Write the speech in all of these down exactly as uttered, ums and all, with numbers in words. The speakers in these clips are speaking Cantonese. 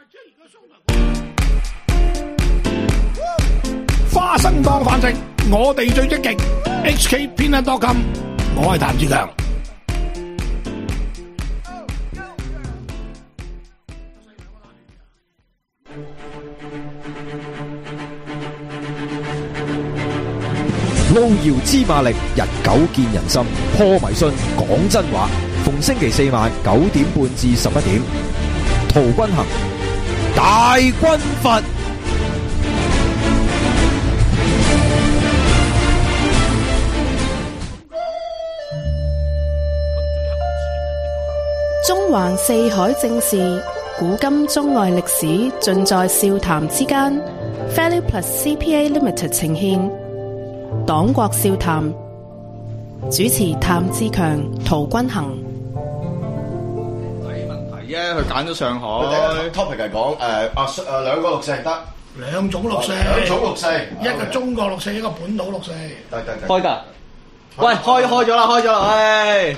花生當飯食，我哋最積極。H K Peanut dot com， 我係譚志強。 路遙知馬力，日久見人心。破迷信，講真話。逢星期四晚九點半至十一點，陶君行，大軍閥。 中環四海正事，古今中外歷史，盡在笑談之間。Value Plus C P A Limited 呈獻黨國笑談，主持譚志強、陶君行。 睇問題啫，佢揀咗上海。 topic 係講誒啊誒兩個六四得兩種六四， 兩種六四， 一個中國六四，一個本土六四。 得得得， 開㗎。喂，開開咗啦，開咗啦，喂。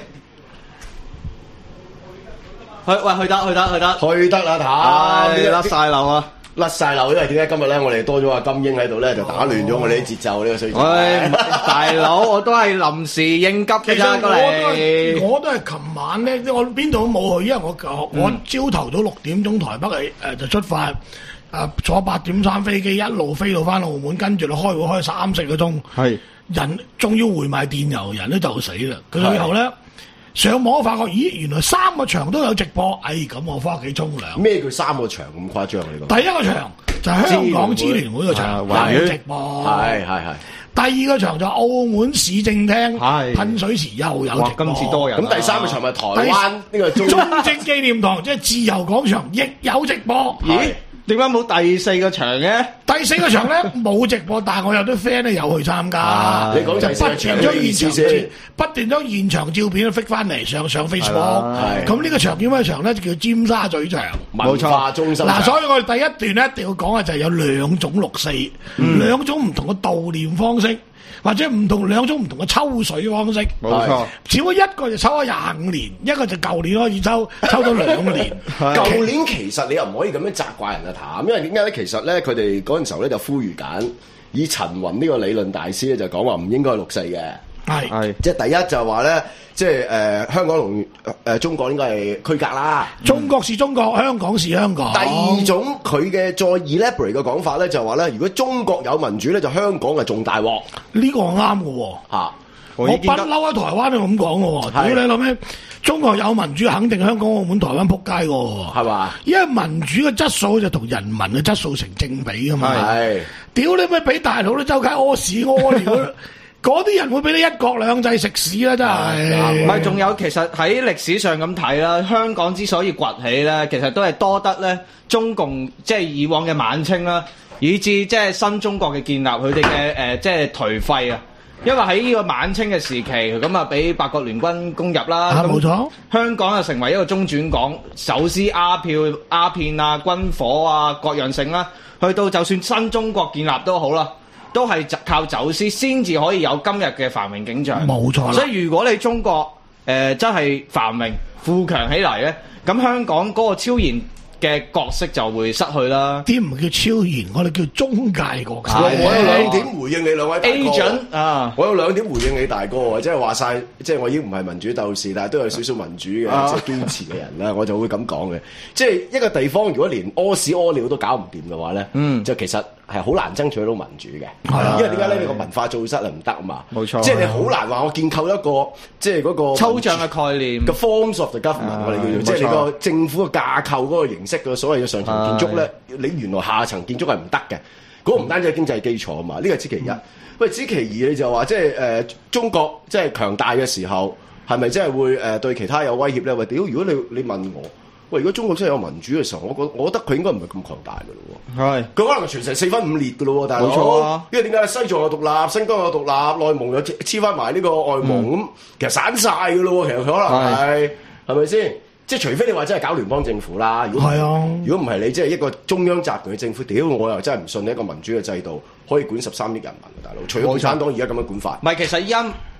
去喂，去得去得去得， 去得啦，睇甩晒漏啊！ 甩晒漏，因為點解今日咧，我哋多咗阿金英喺度咧，就打亂咗我哋啲節奏呢個水平。 喂，大佬，我都係臨時應急嘅咋，過嚟。 我都係琴晚咧，我邊度都冇去，因為我我朝頭早六點鐘台北係誒就出發，誒坐八點三飛機一路飛到翻澳門，跟住就開會開三四個鐘。係人仲要回埋電郵，人都就死啦。佢最後咧。上網發覺，咦，原來三個場都有直播，哎，咁我翻屋企沖涼。咩叫三個場咁誇張？你講第一個場就係香港支聯會個場，有直播，係係係。第二個場就澳門市政廳噴水池又有直播。今次多人。咁第三個場咪台灣呢個中中正紀念堂，即係自由廣場，亦有直播。咦？點解冇第四個場嘅？第四個場咧冇直播，但係我有啲 friend 咧有去參加。你講就不斷將現場照，不斷將現場照片都 fit 翻嚟上上 Facebook。咁呢個場叫咩場咧？就叫尖沙咀場文化中心。嗱，所以我哋第一段咧一定要講嘅就係有兩種六四，兩種唔同嘅悼念方式。或者唔同兩種唔同嘅抽水方式，冇錯。只不過一個就抽咗廿五年，一個就舊年開始抽，抽咗兩年。舊年其實你又唔可以咁樣責怪人啊，譚，因為點解咧？其實咧，佢哋嗰陣時候咧就呼籲緊，以陳雲呢個理論大師咧就講話唔應該六四嘅。係係，即係第一就係話咧，即係誒、呃、香港同誒、呃、中國應該係區隔啦。中國是中國，香港是香港。第二種佢嘅再 elaborate 嘅講法咧，就係話咧，如果中國有民主咧，就香港係重大鑊。呢個啱嘅喎嚇，我不嬲喺台灣都咁講嘅喎。屌你諗咩？中國有民主，肯定香港、澳門、台灣撲街嘅喎，係嘛？因為民主嘅質素就同人民嘅質素成正比嘅嘛。係，屌你咪俾大佬都周街屙屎屙尿。嗰啲人會俾你一國兩制食屎啦，真係。唔係，仲有其實喺歷史上咁睇啦，香港之所以崛起咧，其實都係多得咧中共即係以往嘅晚清啦，以至即係新中國嘅建立，佢哋嘅誒即係頹廢啊。因為喺呢個晚清嘅時期，咁啊俾八國聯軍攻入啦，冇錯。香港就成為一個中轉港，走私鴉票、鴉片啊、軍火啊各樣性啦，去到就算新中國建立都好啦。都係靠走私先至可以有今日嘅繁榮景象，冇錯。所以如果你中國誒、呃、真係繁榮富強起嚟咧，咁香港嗰個超然嘅角色就會失去啦。啲唔叫超然，我哋叫中介角色。我有兩點回應你兩位大哥 Agent 啊！我有兩點回應你大哥啊！即係話晒，即係我已經唔係民主鬥士，但係都有少少民主嘅、啊、即係堅持嘅人啦，我就會咁講嘅。即係一個地方，如果連屙屎屙尿都搞唔掂嘅話咧，嗯，就其實係好難爭取到民主嘅。係啊，因為點解咧？你個文化造失係唔得啊嘛。冇錯。即係你好難話我建構一個即係嗰個抽象嘅概念嘅 forms of the government，我哋叫做即係你個政府嘅架構嗰個形式嘅所謂嘅上層建築咧，你原來下層建築係唔得嘅。嗰、那個唔單止係經濟基礎啊嘛，呢個係知其一。喂、嗯，知其二你就話即係誒、呃、中國即係強大嘅時候，係咪真係會誒、呃、對其他有威脅咧？喂，屌！如果你你問我，喂，如果中國真係有民主嘅時候，我覺我覺得佢應該唔係咁強大嘅咯喎。係，佢可能係全城四分五裂嘅咯喎，大佬。冇錯啊。因為點解西藏有獨立，新疆有獨立，內蒙又黐翻埋呢個外蒙咁、嗯，其實散晒嘅咯喎。其實佢可能係係咪先？即係除非你話真係搞聯邦政府啦，如果係啊，如果唔係你即係一個中央集權嘅政府，屌我又真係唔信你一個民主嘅制度可以管十三億人民，大佬。除咗共產黨而家咁樣管法，唔係其實依家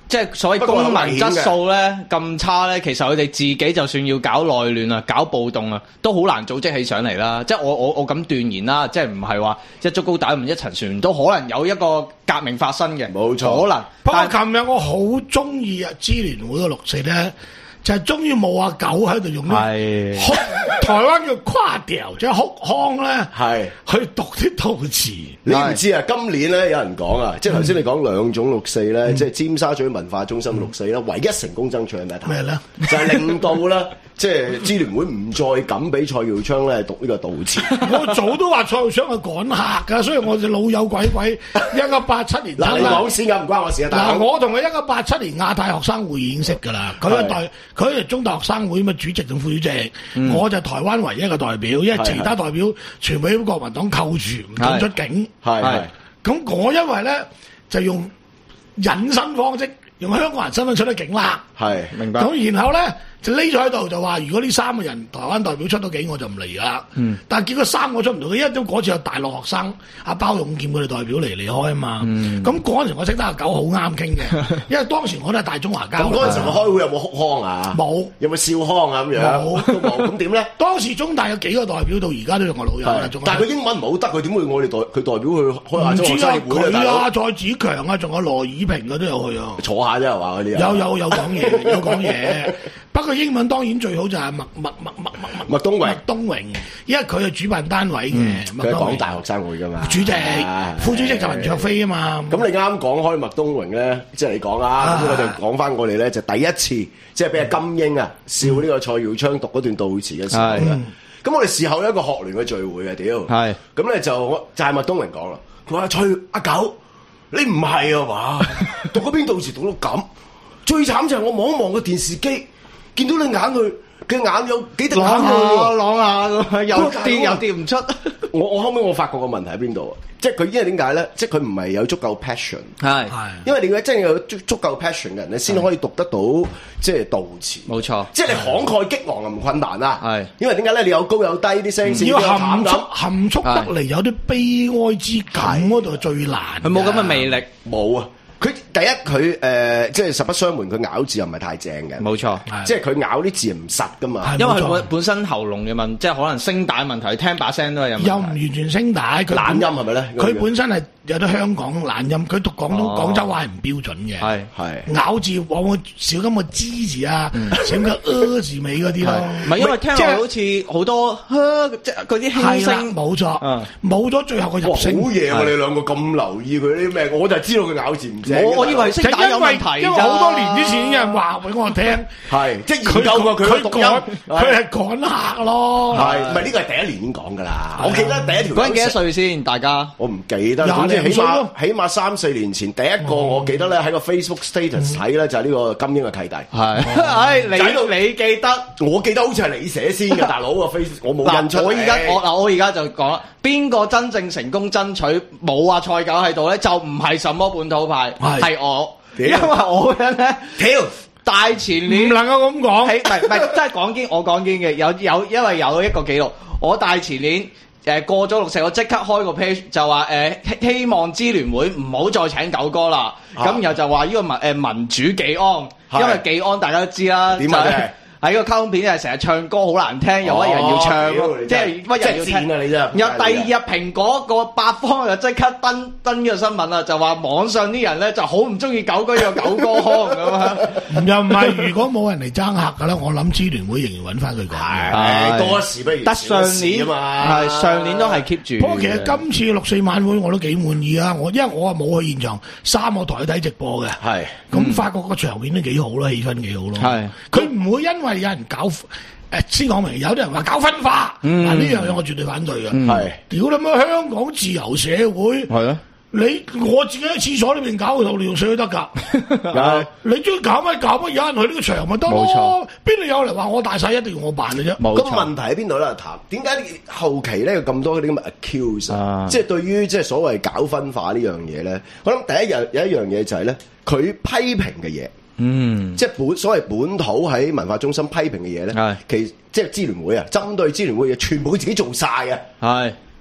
即係所謂公民質素咧咁差咧，其實佢哋自己就算要搞內亂啊、搞暴動啊，都好難組織起上嚟啦。即係我我我咁斷言啦，即係唔係話一竹篙打唔一層船，都可能有一個革命發生嘅， 冇錯。 可能。 不過琴日我好中意啊，支聯會嘅六四咧。就係終於冇阿狗喺度用呢，台灣叫跨調，即係哭腔咧，係去讀啲悼詞。 你唔知啊？今年咧有人講啊，即係頭先你講兩種六四咧，即係尖沙咀文化中心六四咧，唯一成功爭取係咩？ 咩咧？就係令到咧，即係支聯會唔再敢俾蔡耀昌咧讀呢個悼詞。 我早都話蔡耀昌係趕客㗎，所以我哋老友鬼鬼一九八七年。 嗱，你講先㗎，唔關我事啊。 嗱，我同佢一九八七年亞太學生會已經識㗎啦，佢一代。佢係中大學生會咁嘅主席同副主席，嗯、我就台灣唯一嘅代表，因為其他代表全部俾國民黨扣住，唔准出境。係，咁我因為咧就用隱身方式，用香港人身份出得境啦。係，明白。咁然後咧就匿咗喺度，就話如果呢三個人台灣代表出到境，我就唔嚟啦。嗯。但係結果三個出唔到，因為都嗰次有大陸學生阿包勇劍佢哋代表嚟離開啊嘛。嗯。咁嗰陣時我識得阿狗好啱傾嘅，因為當時我都係大中華交。咁嗰陣時我開會有冇哭腔啊？冇。有冇笑腔啊？咁樣冇都冇。咁點咧？當時中大有幾個代表到而家都用我老友啦。但係佢英文唔好得，佢點會我哋代佢代表去開亞洲學生會啊？佢啊，蔡子強啊，仲有羅以平啊都有去啊。坐下啫係嘛嗰啲。有有有講嘢，有講嘢。不過英文當然最好就係麥麥麥麥麥麥東榮，麥東榮，因為佢係主辦單位嘅，佢係港大學生會噶嘛，主席、副主席就文卓飛啊嘛。咁你啱啱講開麥東榮咧，即係你講啦，咁我哋講翻我哋咧就第一次，即係俾阿金英啊笑呢個蔡耀昌讀嗰段悼詞嘅時候咧，咁我哋事後有一個學聯嘅聚會嘅，屌，係，咁咧就就係麥東榮講啦，佢話蔡阿狗，你唔係啊嘛，讀嗰邊悼詞讀到咁，最慘就係我望一望個電視機。見到你眼淚，佢眼有幾滴眼淚喎，啷下咁，又跌又跌唔出。我我後尾我發覺個問題喺邊度啊？即係佢因為點解咧？即係佢唔係有足夠 passion，係係，因為點解真係有足足夠 passion 嘅人咧，先可以讀得到即係悼詞。冇錯，即係你慷慨激昂啊，唔困難啊。係，因為點解咧？你有高有低啲聲線，要含蓄含蓄得嚟，有啲悲哀之感嗰度最難。佢冇咁嘅魅力，冇啊。佢第一佢誒、呃、即係實不相瞞，佢咬字又唔係太正嘅，冇錯，即係佢咬啲字唔實噶嘛，因為佢本本身喉嚨嘅問題，即係可能聲帶問題，聽把聲都係有問題。又唔完全聲帶，佢懶音係咪咧？佢本身係有啲香港懶音，佢讀廣東、哦、廣州話係唔標準嘅，係係咬字往往少咁個之字啊，少咁個呃字尾嗰啲咯。唔係因為聽落好似好多即係嗰啲輕聲，冇錯，冇咗最後個入聲。好嘢喎！你兩個咁留意佢啲咩？我就係知道佢咬字唔。我我以為聲帶有問題，因為好多年之前有人話俾我聽，係即係研究過佢嘅讀音，佢係趕客咯，係唔係呢個係第一年已經講㗎啦？我記得第一條嗰陣幾多歲先？大家我唔記得，總之起碼起碼三四年前第一個我記得咧喺個 Facebook status 睇咧就係呢個金英嘅契弟，係，唉你你記得？我記得好似係你寫先嘅，大佬個 face 我冇印象。我而家我嗱我而家就講啦，邊個真正成功爭取冇話蔡狗喺度咧，就唔係什麼本土派。係我，因為我嘅咧，屌大前年唔能夠咁講，係唔係唔係，真係講堅，我講堅嘅，有有，因為有一個記錄，我大前年誒、呃、過咗六四，我即刻開個 page 就話誒、呃、希望支聯會唔好再請狗哥啦，咁、啊、然後就話呢個民誒、呃、民主技安，因為技安大家都知啦，點啊？喺個卡通片係成日唱歌好難聽，又乜人要唱，即係乜人要聽啊！你真係。然後第二日蘋果個八方就即刻登登呢個新聞啦，就話網上啲人咧就好唔中意狗哥有狗哥腔咁啊！又唔係，如果冇人嚟爭客嘅咧，我諗支聯會仍然揾翻佢講嘅。係多一事不如少一事啊嘛！係上年都係 keep 住。不過其實今次六四晚會我都幾滿意啊！我因為我啊冇去現場，三個台睇直播嘅。係。咁發覺個場面都幾好啦，氣氛幾好咯。係。佢唔會因為有人搞誒，先講明，有啲人話搞分化，嗱呢樣嘢我絕對反對嘅。係，屌你媽！香港自由社會，係啊，你我自己喺廁所裏邊搞套尿水都得噶。你中意搞乜搞乜，有人去呢個場咪得咯。冇錯，邊度有人話我大晒一定要我辦嘅啫？冇錯。咁問題喺邊度咧？譚，點解後期咧有咁多嗰啲咁嘅 accuse？即係對於即係所謂搞分化呢樣嘢咧，我諗第一日有一樣嘢就係咧，佢批評嘅嘢。嗯，即係本所謂本土喺文化中心批評嘅嘢咧，係其即係支聯會啊，針對支聯會嘅全部佢自己做晒嘅，係，屌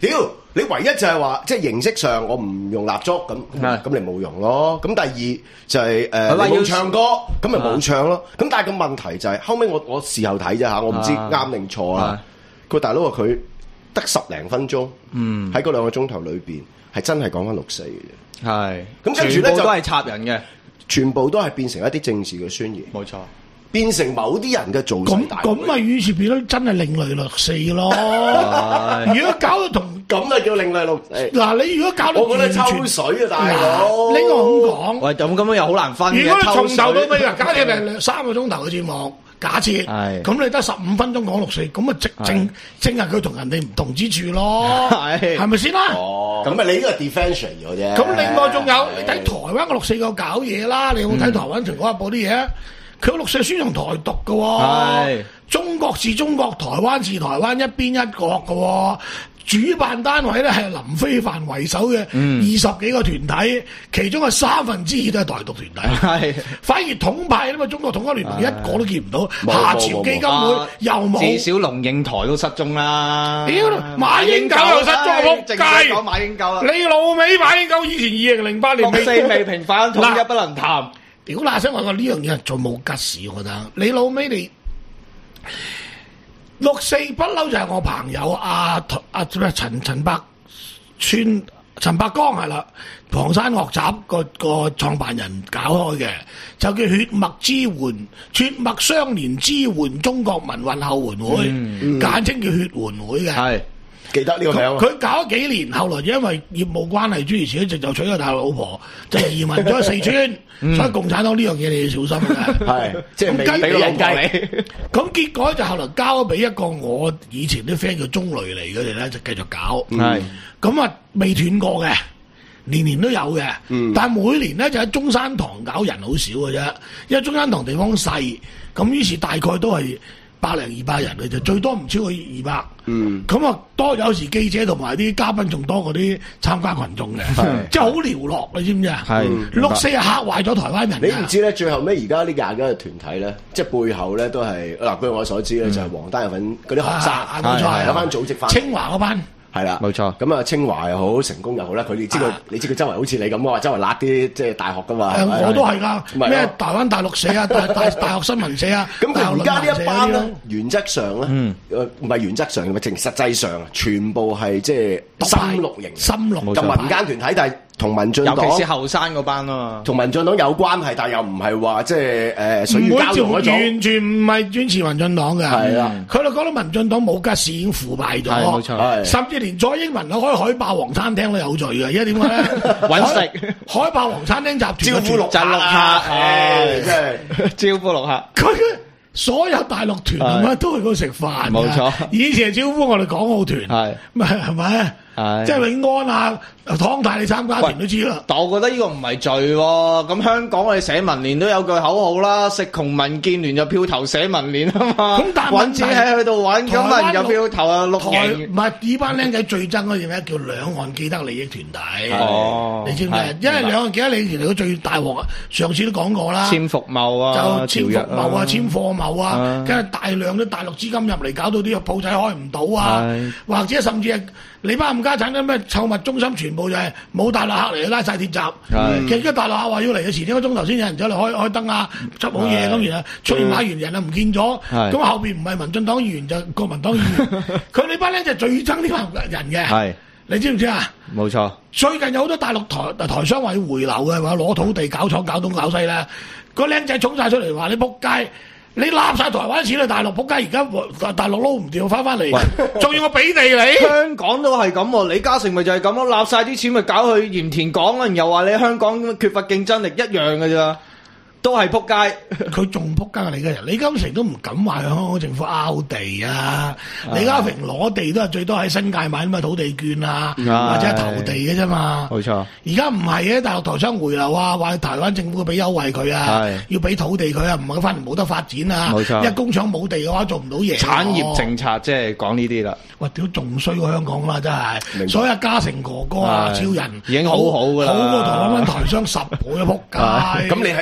你唯一就係話，即係形式上我唔用蠟燭咁，咁你冇用咯。咁第二就係誒你冇唱歌，咁咪冇唱咯。咁但係個問題就係後尾我我事後睇啫嚇，我唔知啱定錯啦。個大佬話佢得十零分鐘，喺嗰兩個鐘頭裏邊係真係講翻六四嘅啫。係咁跟住咧就都係插人嘅， 全部都係變成一啲政治嘅宣言。 冇錯。變成某啲人嘅造勢大會， 咁咪於是變咗真係另類六四咯。如果搞到同咁就叫另類六四。 嗱，你如果搞到我覺得抽水啊，大佬。 呢個咁講。 喂，咁咁樣又好難分嘅。 如果你從頭到尾啊，假設係三個鐘頭嘅節目，假設，咁你得十五分鐘講六四，咁啊正正正係佢同人哋唔同之處咯。係，係咪先啦？ 哦，咁咪你呢個 defension 咗啫。 咁另外仲有，你睇台灣嘅六四個搞嘢啦，你有冇睇台灣《蘋果日報》啲嘢？佢六四宣揚台獨嘅喎，中國是中國，台灣是台灣，一邊一國嘅喎。主辦單位咧係林飛帆為首嘅二十幾個團體，其中係三分之二都係台獨團體。反而統派因為中國統一聯盟一個都見唔到，夏朝基金會又冇。 至少龍應台都失蹤啦。 屌，馬英九又失蹤，仆街！ 講馬英九啦， 你老味馬英九以前二零零八年六四未平反，統一不能談。 屌嗱聲，我話呢樣嘢係最冇吉事，我覺得。你老尾你六四不嬲就係我朋友阿阿陳陳百川陳百江係啦，龐山樂集個個創辦人搞開嘅，就叫血脈支援、血脈相連支援中國民運後援會，嗯嗯、簡稱叫血援會嘅。係。 記得呢個名。 佢搞咗幾年，後來因為業務關係，諸如此類，就娶咗大陸老婆，就移民咗四川。嗯、所以共產黨呢樣嘢你要小心嘅。係，即係未俾人計。咁結果就後來交咗俾一個我以前啲 friend 叫鐘雷嚟嘅哋咧，就繼續搞。係、嗯。咁啊，未斷過嘅，年年都有嘅。嗯、但係每年咧就喺中山堂搞人好少嘅啫，因為中山堂地方細，咁於是大概都係百零二百人嘅啫，最多唔超過二百。嗯，咁啊多有時記者同埋啲嘉賓仲多過啲參加群眾嘅，即係好寥落，你知唔知啊？係六四係嚇壞咗台灣人。 你唔知咧，最後尾而家呢廿幾個團體咧，即係背後咧都係嗱，據我所知咧，就係黃丹有份嗰啲學生，冇錯，有班組織翻清華嗰班。 係啦，冇錯。咁啊，清華又好，成功又好啦。佢哋知道，你知佢周圍好似你咁話，周圍揦啲即係大學噶嘛。 我都係噶，咩台灣大陸社啊，大大大學新聞社啊。咁佢而家呢一班咧，原則上咧，誒唔係原則上，咪淨實際上，全部係即係深綠型、 深綠咁民間團體，但係同民進黨， 尤其是後生嗰班啊嘛， 同民進黨有關係，但係又唔係話即係誒水乳交融嗰種， 完全唔係專持民進黨嘅。係啦，佢哋講到民進黨冇吉事已經腐敗咗，冇錯，甚至連蔡英文開海霸王餐廳都有罪嘅，因為點解咧？ 揾食海霸王餐廳集團招呼陸客，誒，真係招呼陸客。 佢嘅所有大陸團咁啊，都去嗰度食飯。冇錯，以前招呼我哋港澳團，係咪係咪？即係永安啊、湯泰你參加團都知啦。 但我覺得呢個唔係罪喎。咁香港我哋社民連都有句口號啦，食窮民建聯就票投社民連啊嘛。咁但係揾錢喺佢度揾，咁啊有票投啊綠營。 唔係呢班僆仔最憎嗰樣咩叫兩岸既得利益團體。哦，你知唔知？因為兩岸既得利益團體最大鑊啊！上次都講過啦。 簽服貿啊， 就簽服貿啊，簽貨貿啊，跟住大量啲大陸資金入嚟，搞到啲鋪仔開唔到啊，或者甚至係。你班冚家產啲咩購物中心全部就係冇大陸客嚟，拉晒鐵閘。其實而家大陸客話要嚟嘅前一個鐘頭先有人走嚟開開燈啊，執好嘢咁，然後出現買完人啊唔見咗，咁後邊唔係民進黨議員就國民黨議員，佢呢班咧就最憎呢班人嘅。係你知唔知啊？ 冇錯。 最近有好多大陸台台商話要回流嘅，話攞土地搞廠搞東搞西啦，個僆仔衝晒出嚟話你仆街。你立晒台灣錢去大陸，仆街！而家大陸撈唔掂，翻翻嚟，仲要我俾地你？ 香港都係咁喎，李嘉誠咪就係咁咯，立晒啲錢咪搞去鹽田港啦，然後話你香港缺乏競爭力，一樣嘅咋。都係撲街， 佢仲撲街啊！李嘉誠，李嘉誠都唔敢話香港政府拗地啊！李嘉誠攞地都係最多喺新界買啲咩土地券啊，或者係投地嘅啫嘛。冇錯。而家唔係嘅，大陸台商回流啊，話台灣政府俾優惠佢啊，要俾土地佢啊，唔係翻嚟冇得發展啊。冇錯。一工廠冇地嘅話，做唔到嘢。 產業政策即係講呢啲啦。 喂，屌仲衰過香港啦，真係。所以嘉誠哥哥啊，超人已經好好㗎啦， 好過台灣台商十倍啊！撲街。 咁你喺國民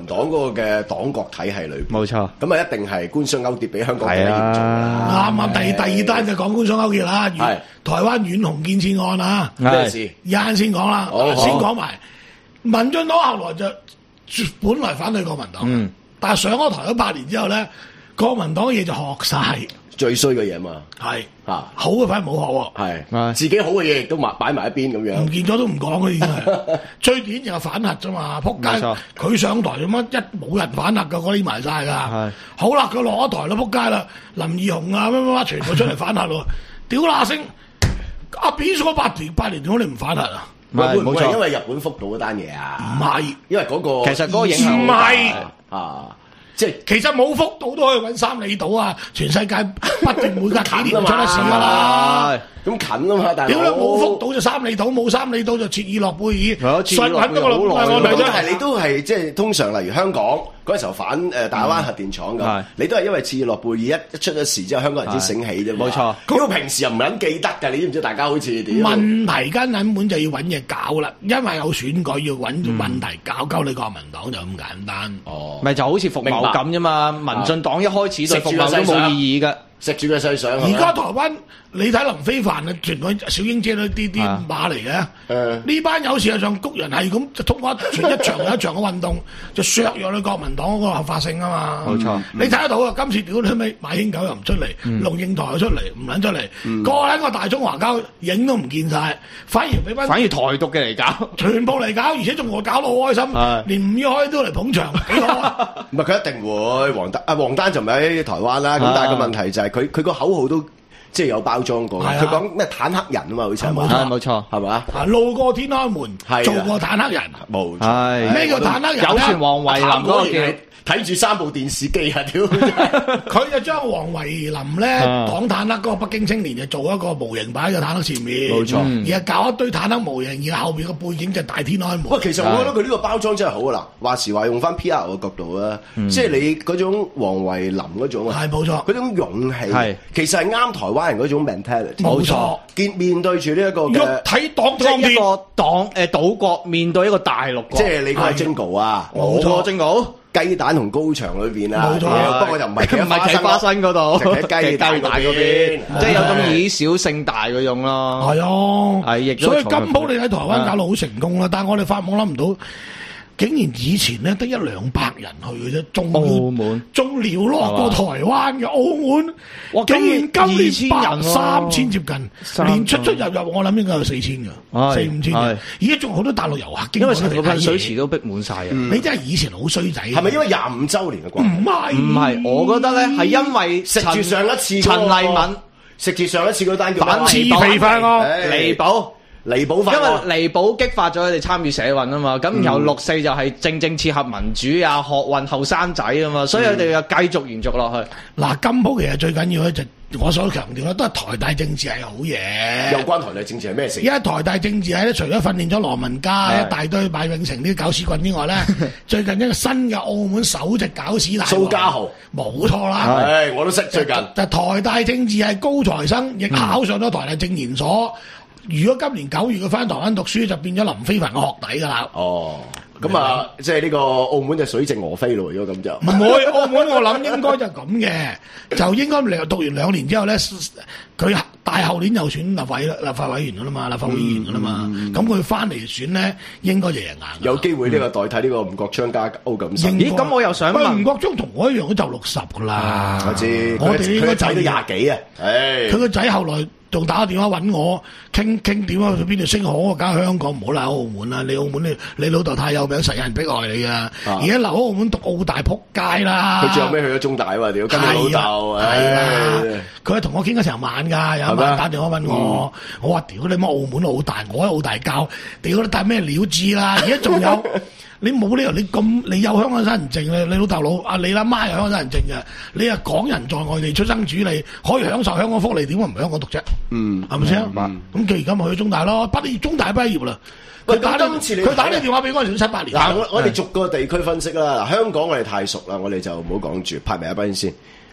黨嗰個嘅黨國體系裏邊。 冇錯， 咁啊一定係官商勾結比香港更加嚴重啦。 啱啱第第二單就講官商勾結啦， 係台灣遠雄建設案啊， 咩事？ 一陣先講啦， 好先講埋民進黨後來就本來反對國民黨， 嗯但係上咗台咗八年之後咧，國民黨嘅嘢就學晒， 最衰嘅嘢嘛， 係啊好嘅反而冇學喎。 係係自己好嘅嘢亦都埋擺埋一邊咁唔樣。 見咗都唔講嘅已經係，最典型係反核啫嘛，撲街冇錯！ 佢上台做乜一冇人反核㗎，嗰啲埋晒㗎係。 好啦，佢落咗台啦，撲街啦，林義雄啊乜乜乜全部出嚟反核喎，屌嗱聲！阿扁咗八年八年點解你唔反核啊？ 會唔會係冇錯因為日本福島嗰單嘢啊？ 唔係， 因為嗰個其實嗰個影響唔係啊，即係其實冇福島都可以揾三里島啊！全世界不定每隔幾年就出得事㗎啦。 係咁近啊嘛，大佬。 屌你冇福島就三里島，冇三里島就切爾諾貝爾。 係啊切爾諾貝爾實揾到個好耐我咪真咁但係你都係即係通常，例如香港嗰陣時候反誒大灣核電廠咁係， 你都係因為切爾諾貝爾一一出咗事之後，香港人先醒起啫嘛。 冇錯咁平時又唔撚記得㗎，你知唔知？大家好似點？ 問題根本就要揾嘢搞啦，因為有選舉要揾問題搞，鳩你國民黨就咁簡單。 哦， 咪就好似服貿咁啫嘛？民進黨一開始對服貿都冇意義㗎。 食住個細相。 而家台灣你睇林飛帆啊，全個小英姐都啲啲啊馬嚟嘅。 誒呢班有事實上谷人係咁就通過全一場又一場嘅運動，就削弱你國民黨嗰個合法性啊嘛。 冇錯你睇得到啊！今次屌你咪馬英九又唔出嚟，龍應台又出嚟，唔撚出嚟，個撚個大中華交影都唔見晒，反而俾班反而台獨嘅嚟搞。 全部嚟搞，而且仲我搞到好開心係， 連吳耀開都嚟捧場，幾好啊！ 唔係佢一定會黃丹啊，黃丹就唔喺台灣啦。咁啊但係個問題就係佢佢個口號都即係有包裝過。 係啊佢講咩坦克人啊嘛，好似係嘛？ 係冇錯， 係嘛？ 啊，路過天安門係啊， 做過坦克人， 冇錯。 係咩叫坦克人咧有傳？黃維林嗰個叫。 睇住三部電視機啊！屌， 佢就將黃維林咧啊講坦克嗰個北京青年就做一個模型擺喺個坦克前面， 冇錯而係搞一堆坦克模型，而後邊個背景就大天安門。 喂，其實我覺得佢呢個包裝真係好啊！嗱，話時話用翻 P R 嘅角度啊，即係你嗰種黃維林嗰種啊， 係冇錯嗰種勇氣， 係其實係啱台灣人嗰種 mentality。 冇錯， 見面對住呢一個肉嘅， 體黨即係當天， 一個黨誒島國面對一個大陸國， 即係你個係 Jingle 啊， 冇錯我個 Jingle 雞蛋同高牆裏邊啊， 冇錯不過就唔係企喺唔係企花生嗰度， 就企喺雞蛋嗰邊， 即係有種以小勝大嗰種咯。 係啊， 係亦都所以從來金鋪你喺台灣搞到好成功啦，但係我哋發夢諗唔到。竟然以前咧得一兩百人去嘅啫，仲澳門仲撩落過台灣嘅澳門， 哇竟然今今年年百二千人喎三千接近， 三連出出入入我諗應該有四千㗎， 係四五千係嘅。而家仲好多大陸遊客經因過嚟睇為成個噴水嘢池都逼滿晒啊！ 你真係以前好衰仔， 係咪因為廿五週年嘅關係？ 唔係唔係，我覺得咧係因為食住上一次嗰陳個麗敏食住上一次嗰單叫反自肥翻我唉彌補。 彌補翻我， 因為彌補激發咗佢哋參與社運啊嘛，咁然後六四就係正正切合民主啊、學運後生仔啊嘛，所以佢哋又繼續延續落去。 嗱，金鋪其實最緊要咧就我所強調咧，都係台大政治係好嘢。 有關台大政治係咩事而？家台大政治係咧，除咗訓練咗羅文嘉係一大堆馬永成啲搞屎棍之外咧，最近一個新嘅澳門首席搞屎大王蘇家豪冇錯啦。 唉，我都識最近。 就台大政治係高材生，亦考上咗台大政研所。如果今年九月佢翻台灣讀書，就變咗林飛帆嘅學弟㗎啦。 哦，咁啊，即係呢個澳門就水靜鵝飛咯，如果咁就。 唔會，澳門我諗應該就咁嘅，就應該兩讀完兩年之後咧，佢大後年又選立法立法委員㗎啦嘛，立法會議員㗎啦嘛，咁佢翻嚟選咧，應該就贏硬。 有機會呢個代替呢個吳國昌加歐錦新。 咦咁我又想問喂吳國忠同我一樣都就六十㗎啦。 我知， 我哋應該就睇到廿幾啊！唉， 佢個仔後來仲打電話揾我傾傾點啊，去邊度升學啊？梗係香港，唔好嚟澳門啦！你澳門你你老豆太有名，實有人逼害你啊！而家留喺澳門讀澳大撲街啦！ 佢最後尾去咗中大啊嘛，屌跟住老豆， 係唉啊！佢係同我傾咗成晚㗎，有一係咩晚打電話問我，我話屌你媽澳門澳大，我喺澳大教，屌你帶咩料知啦？而家仲有。你冇理由你咁，你有香港身份證咧，你老豆老啊，你阿媽有香港身份證嘅，你係港人在外地出生主理，可以享受香港福利，點解唔喺香港讀啫？ 嗯， 係咪先？ 明白咁佢而家咪去中大咯，畢業中大畢業啦。 喂佢打咁今次你佢打你電話俾嗰陣時都七八年。 嗱，我我哋逐個地區分析啦。嗱，香港我哋太熟啦，我哋就唔好講住，拍埋一邊先。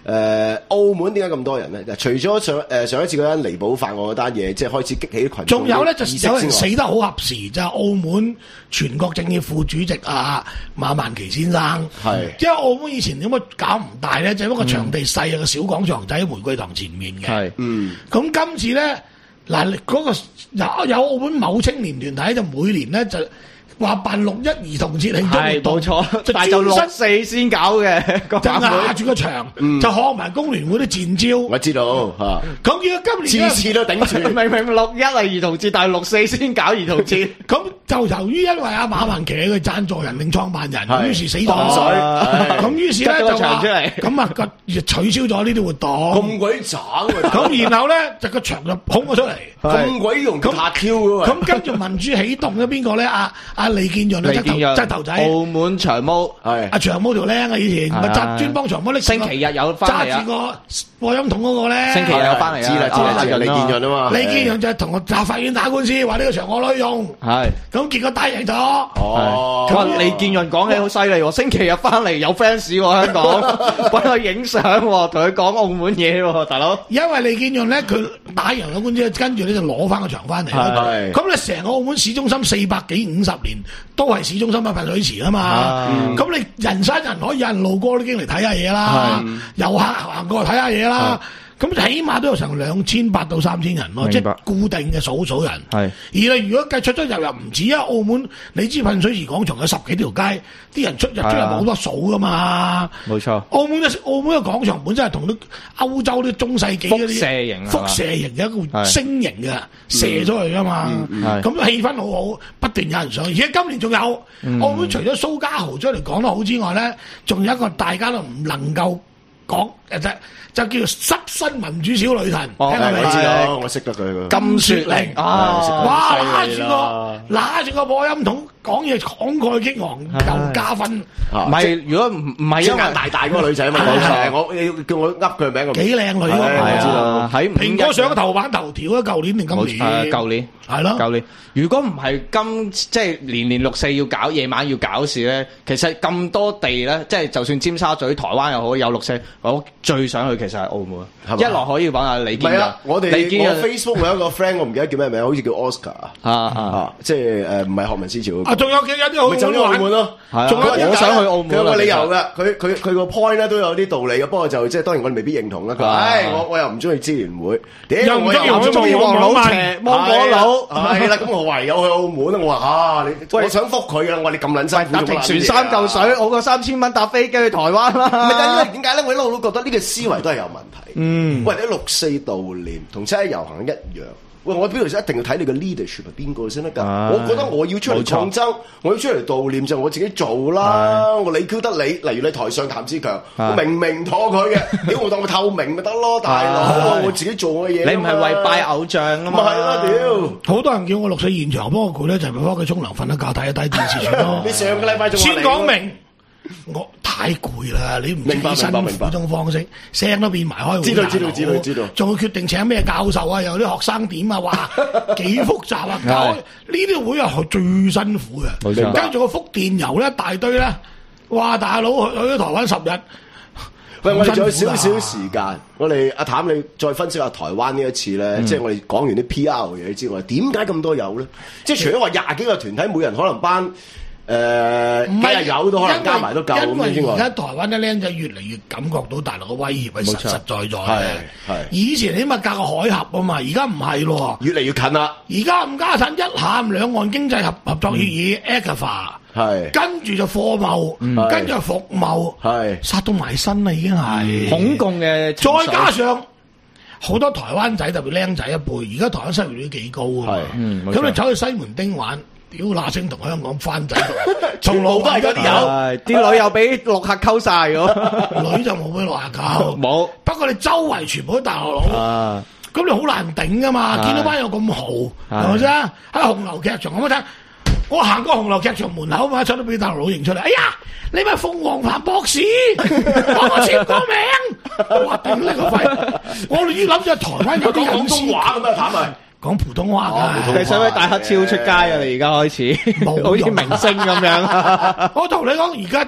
誒澳門點解咁多人咧？除咗上誒上一次嗰單離譜法案嗰單嘢，即係開始激起群眾， 仲有咧就有人死得好合時，就係澳門全國政協副主席啊馬萬祺先生。係，因為澳門以前點解搞唔大咧？就係一個場地細嘅小廣場仔喺玫瑰堂前面嘅。係，嗯。咁今次咧嗱，嗰個有有澳門某青年團體就每年咧就話辦六一兒童節慶祝活動， 冇錯，但係就六四先搞嘅， 就壓住個場，就學埋工聯會啲賤招。 我知道嚇。 咁如果今年次次都頂住， 明明六一係兒童節，但係六四先搞兒童節。 咁就由於因為阿馬萬祺佢贊助人定創辦人，於是死咗水。咁於是咧就話咁啊個取消咗呢啲活動。 咁鬼渣喎！ 咁然後咧就個場就捧咗出嚟， 咁鬼用咁下 Q 嘅喎。 咁跟住民主起動嘅邊個咧？阿阿李建潤咧，側頭仔， 澳門長毛係阿長毛條僆啊！以前咪執專幫長毛拎星期日有翻嚟啊！ 揸住個播音筒嗰個咧， 星期日有翻嚟啊！ 知啦知啦知啦，李建潤啊嘛， 李建潤就係同個立法院打官司，話呢個場我攞去用，係咁結果打贏咗。 哦， 咁李建潤講起好犀利喎，星期日翻嚟有 fans 喎，香港揾佢影相喎，同佢講澳門嘢喎，大佬。 因為李建潤咧，佢打贏咗官司，跟住咧就攞翻個場翻嚟。係咁你成個澳門市中心四百幾五十年都係市中心嘅噴水池啊嘛，咁你人山人海，有人路過都經嚟睇下嘢啦，遊客行過嚟睇下嘢啦，咁起碼都有成兩千八到三千人咯，即係固定嘅數數人。係而你如果計出出入入唔止啊，澳門你知噴水池廣場有十幾條街，啲人出入出入好多數噶嘛。冇錯，澳門嘅澳門嘅廣場本身係同啲歐洲啲中世紀嗰啲射型輻射型嘅一個星形嘅射出去噶嘛，咁氣氛好好，不斷有人上。而且今年仲有澳門除咗蘇家豪出嚟講得好之外咧，仲有一個大家都唔能夠講誒就叫做濕身民主小女神，聽過未？ 我知道，我識得佢。 金雪玲啊，哇！拿住個拿住個播音筒講嘢慷慨激昂，又加分。 唔係，如果唔唔係因為大大嗰個女仔嘛，冇錯。我你叫我噏佢名， 幾靚女㗎嘛？ 我知道。喺蘋果上頭版頭條啊，舊年定今年？ 誒，舊年係咯， 舊年。如果唔係今即係年年六四要搞夜晚要搞事咧，其實咁多地咧，即係就算尖沙咀、台灣又好有六四，我最想去其實係澳門。一來可以揾下李建潤。 我哋我 Facebook 有一個 friend，我唔記得叫咩名，好似叫 Oscar 啊啊，即係誒唔係學民思潮嗰個。 啊，仲有幾有啲好， 就喺澳門咯。 仲有我想去澳門。 佢有個理由嘅，佢佢佢個 point 咧都有啲道理嘅，不過就即係當然我哋未必認同啦。佢話：，唉，我我又唔中意支聯會， 又唔中意唔中意黃老邪、芒果佬， 係啦。咁我唯有去澳門啊！我話啊，你我想覆佢啊！我話你咁撚辛苦， 搭條船三嚿水，我個三千蚊搭飛機去台灣啦。 唔係，但因為點解咧？我一路都覺得呢個思維都係有問題。嗯，喂，你六四悼念同七一遊行一樣。喂，我邊度一定要睇你嘅 leadership 係邊個先得㗎？我覺得我要出嚟抗爭，我要出嚟悼念就我自己做啦。我理 Q 得你，例如你台上譚志強，我明明妥佢嘅，屌我當我透明咪得咯，大佬，我自己做我嘅嘢。 你唔係為拜偶像啊嘛？ 咪係咯，屌！ 好多人叫我六四現場，不過佢咧就係翻屋企沖涼瞓一覺睇一睇電視咯。 你上個禮拜仲先講明。我太攰啦，你唔知幾辛苦嗰種方式，聲都變埋開。 知道知道知道知道， 仲要決定請咩教授啊？有啲學生點啊？哇，幾複雜啊！搞呢啲會係最辛苦嘅。冇錯。跟住個福電郵咧，一大堆咧，哇！大佬去去咗台灣十日。 喂，我哋仲有少少時間，我哋阿譚你再分析下台灣呢一次咧，即係我哋講完啲 P R 嘅嘢之外，點解咁多有咧？即係除咗話廿幾個團體，每人可能班。誒，唔係有都可能加埋都夠咁因為而家台灣啲僆仔越嚟越感覺到大陸嘅威脅係實實在在嘅。係以前起碼隔個海峽啊嘛，而家唔係咯， 越嚟越近啦。 而家唔加產一喊兩岸經濟合合作協議 E C F A， 係跟住就貨貿，跟住就服貿，係殺到埋身啦，已經係恐共嘅。 再加上好多台灣仔特別僆仔一輩，而家台灣失業率幾高啊。係，咁你走去西門町玩。屌那星同香港番仔度，從路都係嗰啲有， 啲女又俾陸客溝晒喎，女就冇俾陸客溝，冇。不過你周圍全部都大陸佬，咁你好難頂噶嘛？見到班友咁豪，係咪先？喺紅樓劇場咁樣睇，我行過紅樓劇場門口嘛，一出都俾大陸佬認出嚟。哎呀，你咪鳳凰凡博士，幫我簽個名。我話頂你個肺！我哋依諗住台灣有啲廣東話咁啊，坦白。講普通話㗎， 你使唔使大黑超出街啊？你而家開始，好似明星咁樣。 我同你講，而家大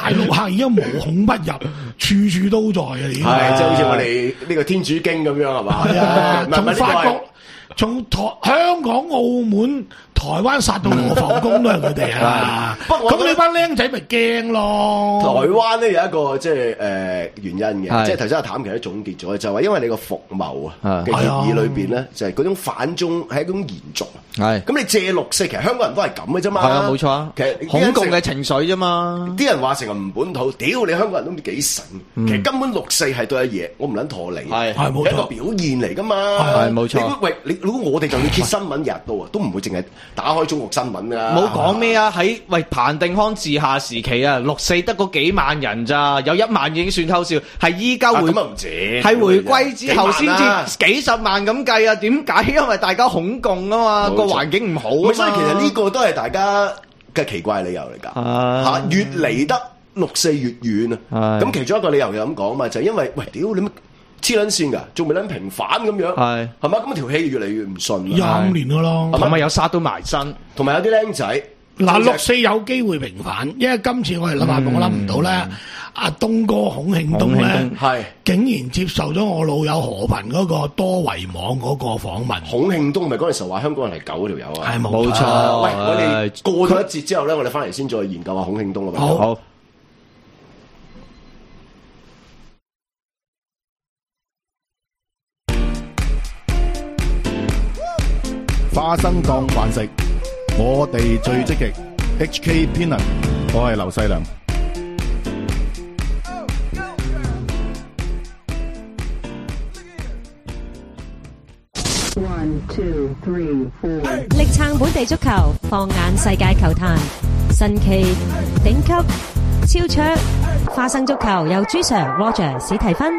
大陸客已經無孔不入，處處都在嘅。已經係即係好似我哋呢個天主經咁樣係嘛？ 係啊，從法國、從台香港、澳門、台灣殺到羅浮宮都係佢哋啊！咁你班僆仔咪驚咯？ 台灣咧有一個即係誒原因嘅，即係頭先阿譚其實總結咗，就係話因為你個服貿啊嘅協議裏邊咧，就係嗰種反中係一種延續。係咁你借六四，其實香港人都係咁嘅啫嘛。係啊，冇錯啊。其實恐共嘅情緒啫嘛。 啲人話成日唔本土，屌你香港人都唔知幾醒。其實根本六四係對一嘢，我唔撚妥你。係係冇錯，一個表現嚟㗎嘛。係冇錯。你估喂你如果我哋就要揭新聞日都啊，都唔會淨係打開中國新聞㗎。 冇講咩啊？喺喂彭定康治下時期啊，六四得嗰幾萬人咋，有一萬已經算偷笑。係依家回咁啊唔止。 係回歸之後先至幾十萬咁計啊？點解？因為大家恐共啊嘛。個環境唔好啊， 所以其實呢個都係大家嘅奇怪理由嚟㗎嚇，越離得六四越遠啊！咁其中一個理由就咁講嘛，就係因為喂屌你乜黐撚線㗎，仲未撚平反咁樣係係嘛？咁條氣越嚟越唔順， 廿五年㗎咯， 同埋有殺到埋身， 同埋有啲僆仔嗱六四有機會平反，因為今次我哋諗下，我諗唔到咧。阿東哥孔慶東咧，係竟然接受咗我老友何頻嗰個多維網嗰個訪問。 孔慶東咪嗰陣時候話香港人係狗條友啊， 係冇錯。 喂，我哋過咗一節之後咧，我哋翻嚟先再研究下孔慶東啊。 好。好花生當飯食，我哋最積極。H K Pinner，我係劉細良。 One, two, three, four. 力撐本地足球，放眼世界球壇，神奇、頂級、超卓，花生足球由朱 Sir、Roger、史提芬。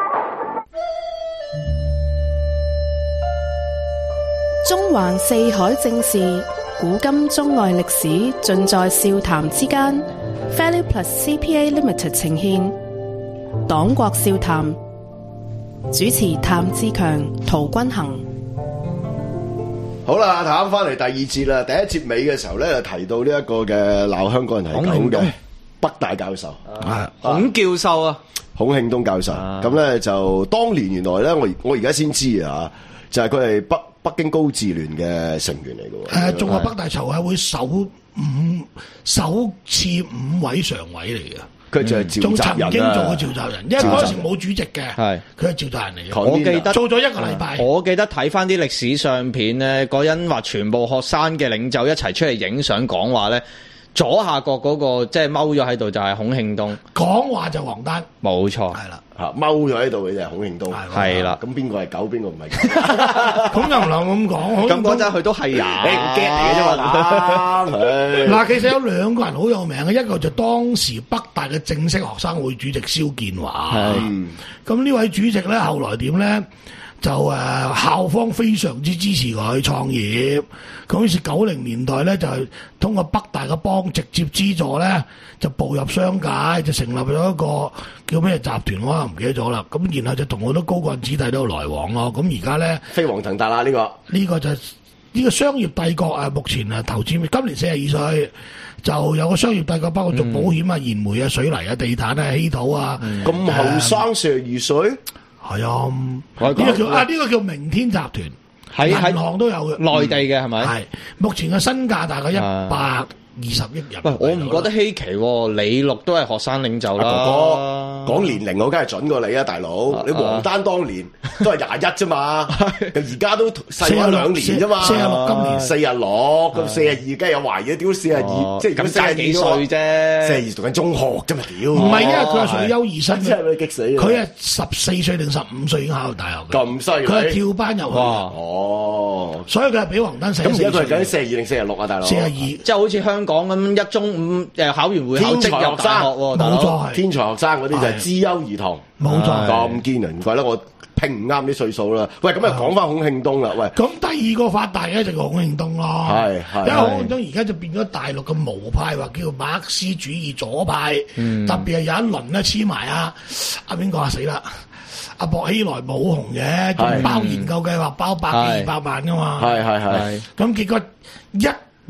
中環四海正事，古今中外歷史，盡在笑談之間。Value Plus C P A Limited 呈獻，黨國笑談，主持譚志強、陶君行。 好啦，睇翻嚟第二節啦。第一節尾嘅時候咧，就提到呢一個嘅鬧香港人係狗嘅北大教授， 啊、孔教授啊， 孔慶東教授。咁咧、啊、就當年原來咧，我我而家先知啊，就係佢係北北京高智聯嘅成員嚟嘅。 誒，仲話北大籌委會首五首次五位常委嚟嘅。 佢就係召集人， 曾經做過召集人，因為嗰時冇主席嘅，係佢係召集人嚟嘅。 我記得做咗一個禮拜。 我記得睇翻啲歷史相片咧，嗰人話全部學生嘅領袖一齊出嚟影相講話咧，左下角嗰個即係踎咗喺度就係孔慶東， 講話就黃丹， 冇錯， 係啦。 踎咗喺度嘅就係孔慶東， 係啦。 咁邊個係狗，邊個唔係狗？ 咁又唔能咁講。 咁嗰陣佢都係人， 你唔 get 嚟嘅啫嘛。 嗱，其實有兩個人好有名嘅，一個就當時北大嘅正式學生會主席蕭建華。係。咁呢位主席咧，後來點咧？就誒校方非常之支持佢創業，咁於是九零年代咧就係通過北大嘅幫直接資助咧，就步入商界，就成立咗一個叫咩集團，我唔記得咗啦。咁然後就同好多高幹子弟都有來往咯。咁而家咧飛黃騰達啦，呢個呢個就係呢個商業帝國啊！目前啊投資，今年四十二歲，就有個商業帝國，包括做保險啊、燃煤啊、水泥啊、地毯啊、稀土啊， 咁後生四十二歲。 係啊，呢個叫啊呢個叫明天集團，喺銀行都有嘅， 內地嘅係咪？ 係目前嘅身價大概一百二十億人。 喂，我唔覺得稀奇喎，李錄都係學生領袖啦。 哥哥講年齡，我梗係準過你啊，大佬。你黃丹當年都係廿一啫嘛，而家都細咗兩年啫嘛。 四十六今年四十六，咁四十二梗係有懷疑，屌四十二，即係咁差幾歲啫？ 四十二讀緊中學啫嘛，屌。 唔係啊，佢係屬於優異生， 真係俾你激死。 佢係十四歲定十五歲已經考到大學嘅， 咁犀利。 佢係跳班入去。 哦， 所以佢係比黃丹細。 咁而家佢係緊四十二定四十六啊，大佬？四十二， 即係好似香港咁一中五誒考完會考即入大學喎， 冇錯，天才學生嗰啲就係資優兒童， 冇錯， 咁堅啊！唔怪得我拼唔啱啲歲數啦。喂，咁啊講翻孔慶東啦，喂， 咁第二個發大嘅就係孔慶東咯， 係係， 因為孔慶東而家就變咗大陸嘅毛派，話叫馬克思主義左派，特別係有一輪咧黐埋啊阿邊個啊死啦！阿薄熙來冇紅嘅，仲包研究計劃包百幾二百萬噶嘛， 係係係， 咁結果一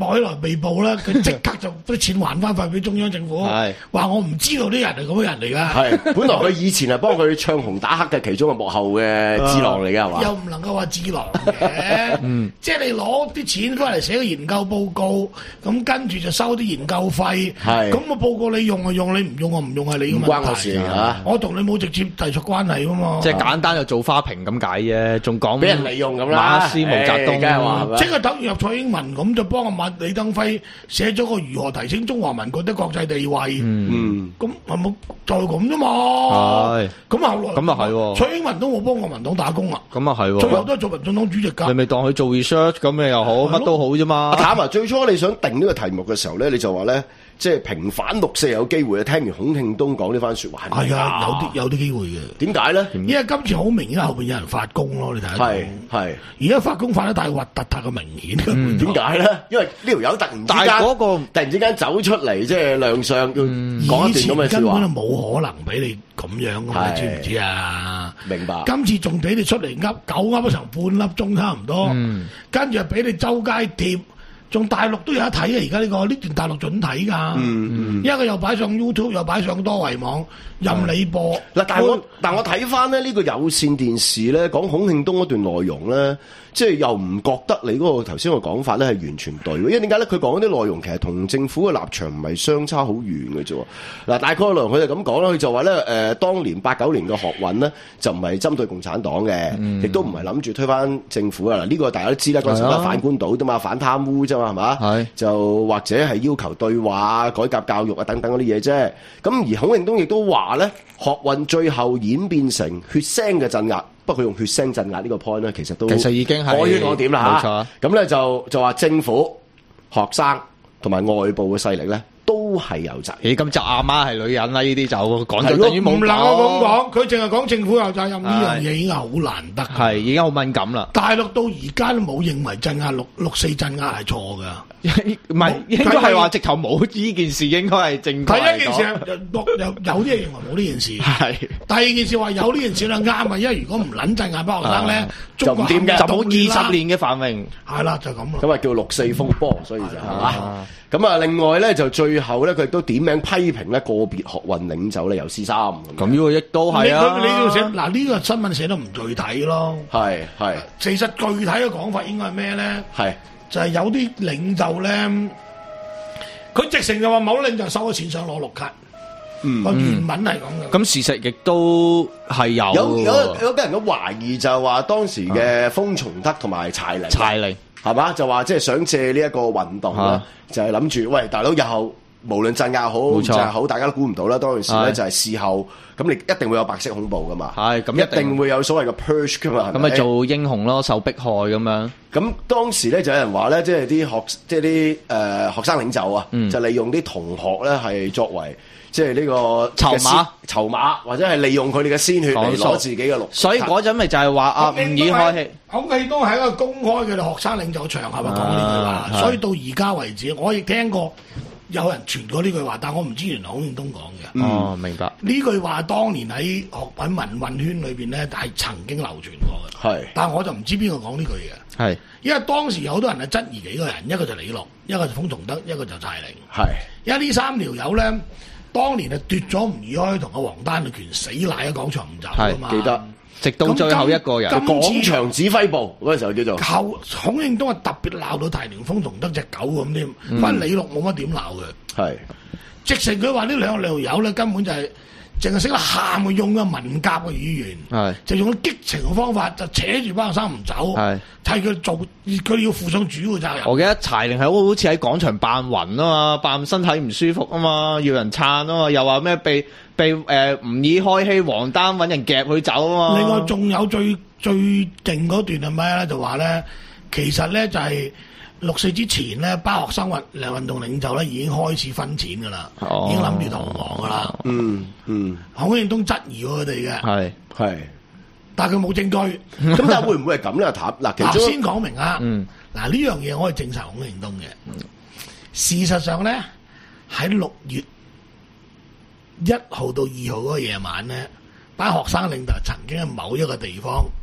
薄熙來被捕咧，佢即刻就啲錢還翻返俾中央政府，話我唔知道啲人係咁嘅人嚟㗎。 係，本來佢以前係幫佢唱紅打黑嘅其中嘅幕後嘅智囊嚟㗎，係嘛？ 又唔能夠話智囊嘅，嗯、即係你攞啲錢翻嚟寫個研究報告，咁跟住就收啲研究費。係，咁個報告你用就用，你唔用我唔用係你嘅問題。唔關我事啊！我同你冇直接隸屬關係㗎嘛。 即係簡單就做花瓶咁解啫，仲講俾人利用咁啦。 馬斯毛澤東， 欸、 即係等於入蔡英文咁，就幫阿馬李登輝寫咗個如何提升中華民國的國際地位。嗯，咁係冇就係咁啫嘛。係，咁後來咁啊係， 蔡英文都冇幫國民黨打工啊。 咁啊係， 最後都係做民進黨主席㗎。 你咪當佢做 research 咁嘅又好，乜都好啫嘛。 阿譚啊，最初你想定呢個題目嘅時候咧，你就話咧。即係平反六四有機會啊！聽完孔慶東講呢番説話， 係啊，有啲有啲機會嘅。 點解咧？ 因為今次好明顯後邊有人發功咯，你睇下。 係係。而家發功發得太核突，太過明顯。 點解咧？因為呢條友突然之間，嗰個突然之間走出嚟，即係亮相，要講一段咁嘅説話。以前根本就冇可能俾你咁樣噶嘛，你知唔知啊？明白。今次仲俾你出嚟噏，狗噏咗成半粒鐘差唔多，跟住又俾你周街貼。仲大陸都有得睇啊！而家呢個呢段大陸準睇㗎，嗯嗯、因為佢又擺上 YouTube， 又擺上多維網，任你播。嗱、嗯，但係我但係我睇翻咧呢個有線電視咧講孔慶東嗰段內容咧，即係又唔覺得你嗰個頭先個講法咧係完全對，因為點解咧？佢講嗰啲內容其實同政府嘅立場唔係相差好遠嘅啫。嗱，大概內容佢就咁講啦，佢就話咧誒，當年八九年嘅學運咧就唔係針對共產黨嘅，亦、嗯、都唔係諗住推翻政府啊！嗱，呢個大家都知啦，嗰陣時都反官倒啫嘛，反貪污啫。係嘛？係就或者係要求對話、改革教育啊等等嗰啲嘢啫。咁而孔慶東亦都話咧，學運最後演變成血腥嘅鎮壓。不過佢用血腥鎮壓呢個 point 咧，其實都其實已經係可圈可點啦嚇。 冇錯。 咁咧就就話政府、學生同埋外部嘅勢力咧，都係有責任。 咦？咁就阿媽係女人啦，呢啲就講咗等於冇講。 唔能夠咁講，佢淨係講政府有責任呢樣嘢已經係好難得。 係已經好敏感啦。 大陸到而家都冇認為鎮壓六六四鎮壓係錯㗎。 唔係應該係話直頭冇呢件事，應該係正確。 第一件事有有有啲人認為冇呢件事。係。第二件事話有呢件事咧啱啊，因為如果唔撚鎮壓班學生咧， 就唔掂嘅， 就冇二十年嘅繁榮。 係啦，就咁啦。 咁啊叫六四風波，所以就係嘛。咁啊，另外咧就最後咧，佢亦都點名批評咧個別學運領袖咧有私心。 咁呢個亦都係啊。 你你要寫嗱呢個新聞寫得唔具體咯。係係。其實具體嘅講法應該係咩咧？係就係有啲領袖咧，佢直情就話某領袖收咗錢想攞綠卡。嗯，個原文係咁嘅。 咁事實亦都係有。 有有有啲人都懷疑就係話當時嘅封從德同埋柴玲。 柴玲。 係嘛？就話即係想借呢一個運動咧，啊、就係諗住，喂，大佬日後無論鎮壓好，就係好，大家都估唔到啦。當時咧就係事後，咁你一定會有白色恐怖噶嘛？係咁，一定會有所謂嘅 purge 噶嘛？咁咪做英雄咯，受迫害咁樣。 咁當時咧就有人話咧，即係啲學，即係啲誒學生領袖啊，嗯、就利用啲同學咧係作為。即係呢個籌碼、 籌碼，或者係利用佢哋嘅鮮血嚟攞自己嘅綠。 所以嗰陣咪就係話啊，吾以開氣。 孔慶東係一個公開嘅學生領袖場合啊，講呢句話。啊、所以到而家為止，我亦聽過有人傳過呢句話，但我唔知原來孔慶東講嘅。 嗯、哦，明白。 呢句話當年喺學品民運圈裏邊咧，係曾經流傳過嘅。係是，但係我就唔知邊個講呢句嘅。係是，因為當時有好多人係質疑幾個人，一個就李樂，一個就封從德，一個就柴玲。係是，因為呢三條友咧。當年係奪咗吳以開同阿王丹嘅權，死賴喺廣場唔走啊嘛！ 記得， 直到最後一個人。 廣場指揮部嗰陣時候叫做。 後孔慶東係特別鬧到柴玲封從德隻狗咁添，反而李樂冇乜點鬧嘅。係，直情佢話呢兩個兩條友咧根本就係淨係識得喊，用嘅文革嘅語言，係就用激情嘅方法就扯住班學生唔走，係替佢做，佢要負上主要責任。 我記得柴玲係好似喺廣場扮暈啊嘛，扮身體唔舒服啊嘛，要人撐啊嘛，又話咩被被誒吾以開欺王丹揾人夾佢走啊嘛。 另外仲有最最勁嗰段係咩咧？就話咧，其實咧就係六四之前咧，班學生運運動領袖咧已經開始分錢噶啦，哦、已經諗住投降噶啦。嗯嗯，孔慶東質疑佢哋嘅，係係，但係佢冇證據。 咁但係會唔會係咁咧？塔嗱， 嗱先講明啊。嗯，嗱呢樣嘢我係證實孔慶東嘅。嗯、事實上咧，喺六月一號到二號嗰個夜晚咧，班學生領袖曾經喺某一個地方。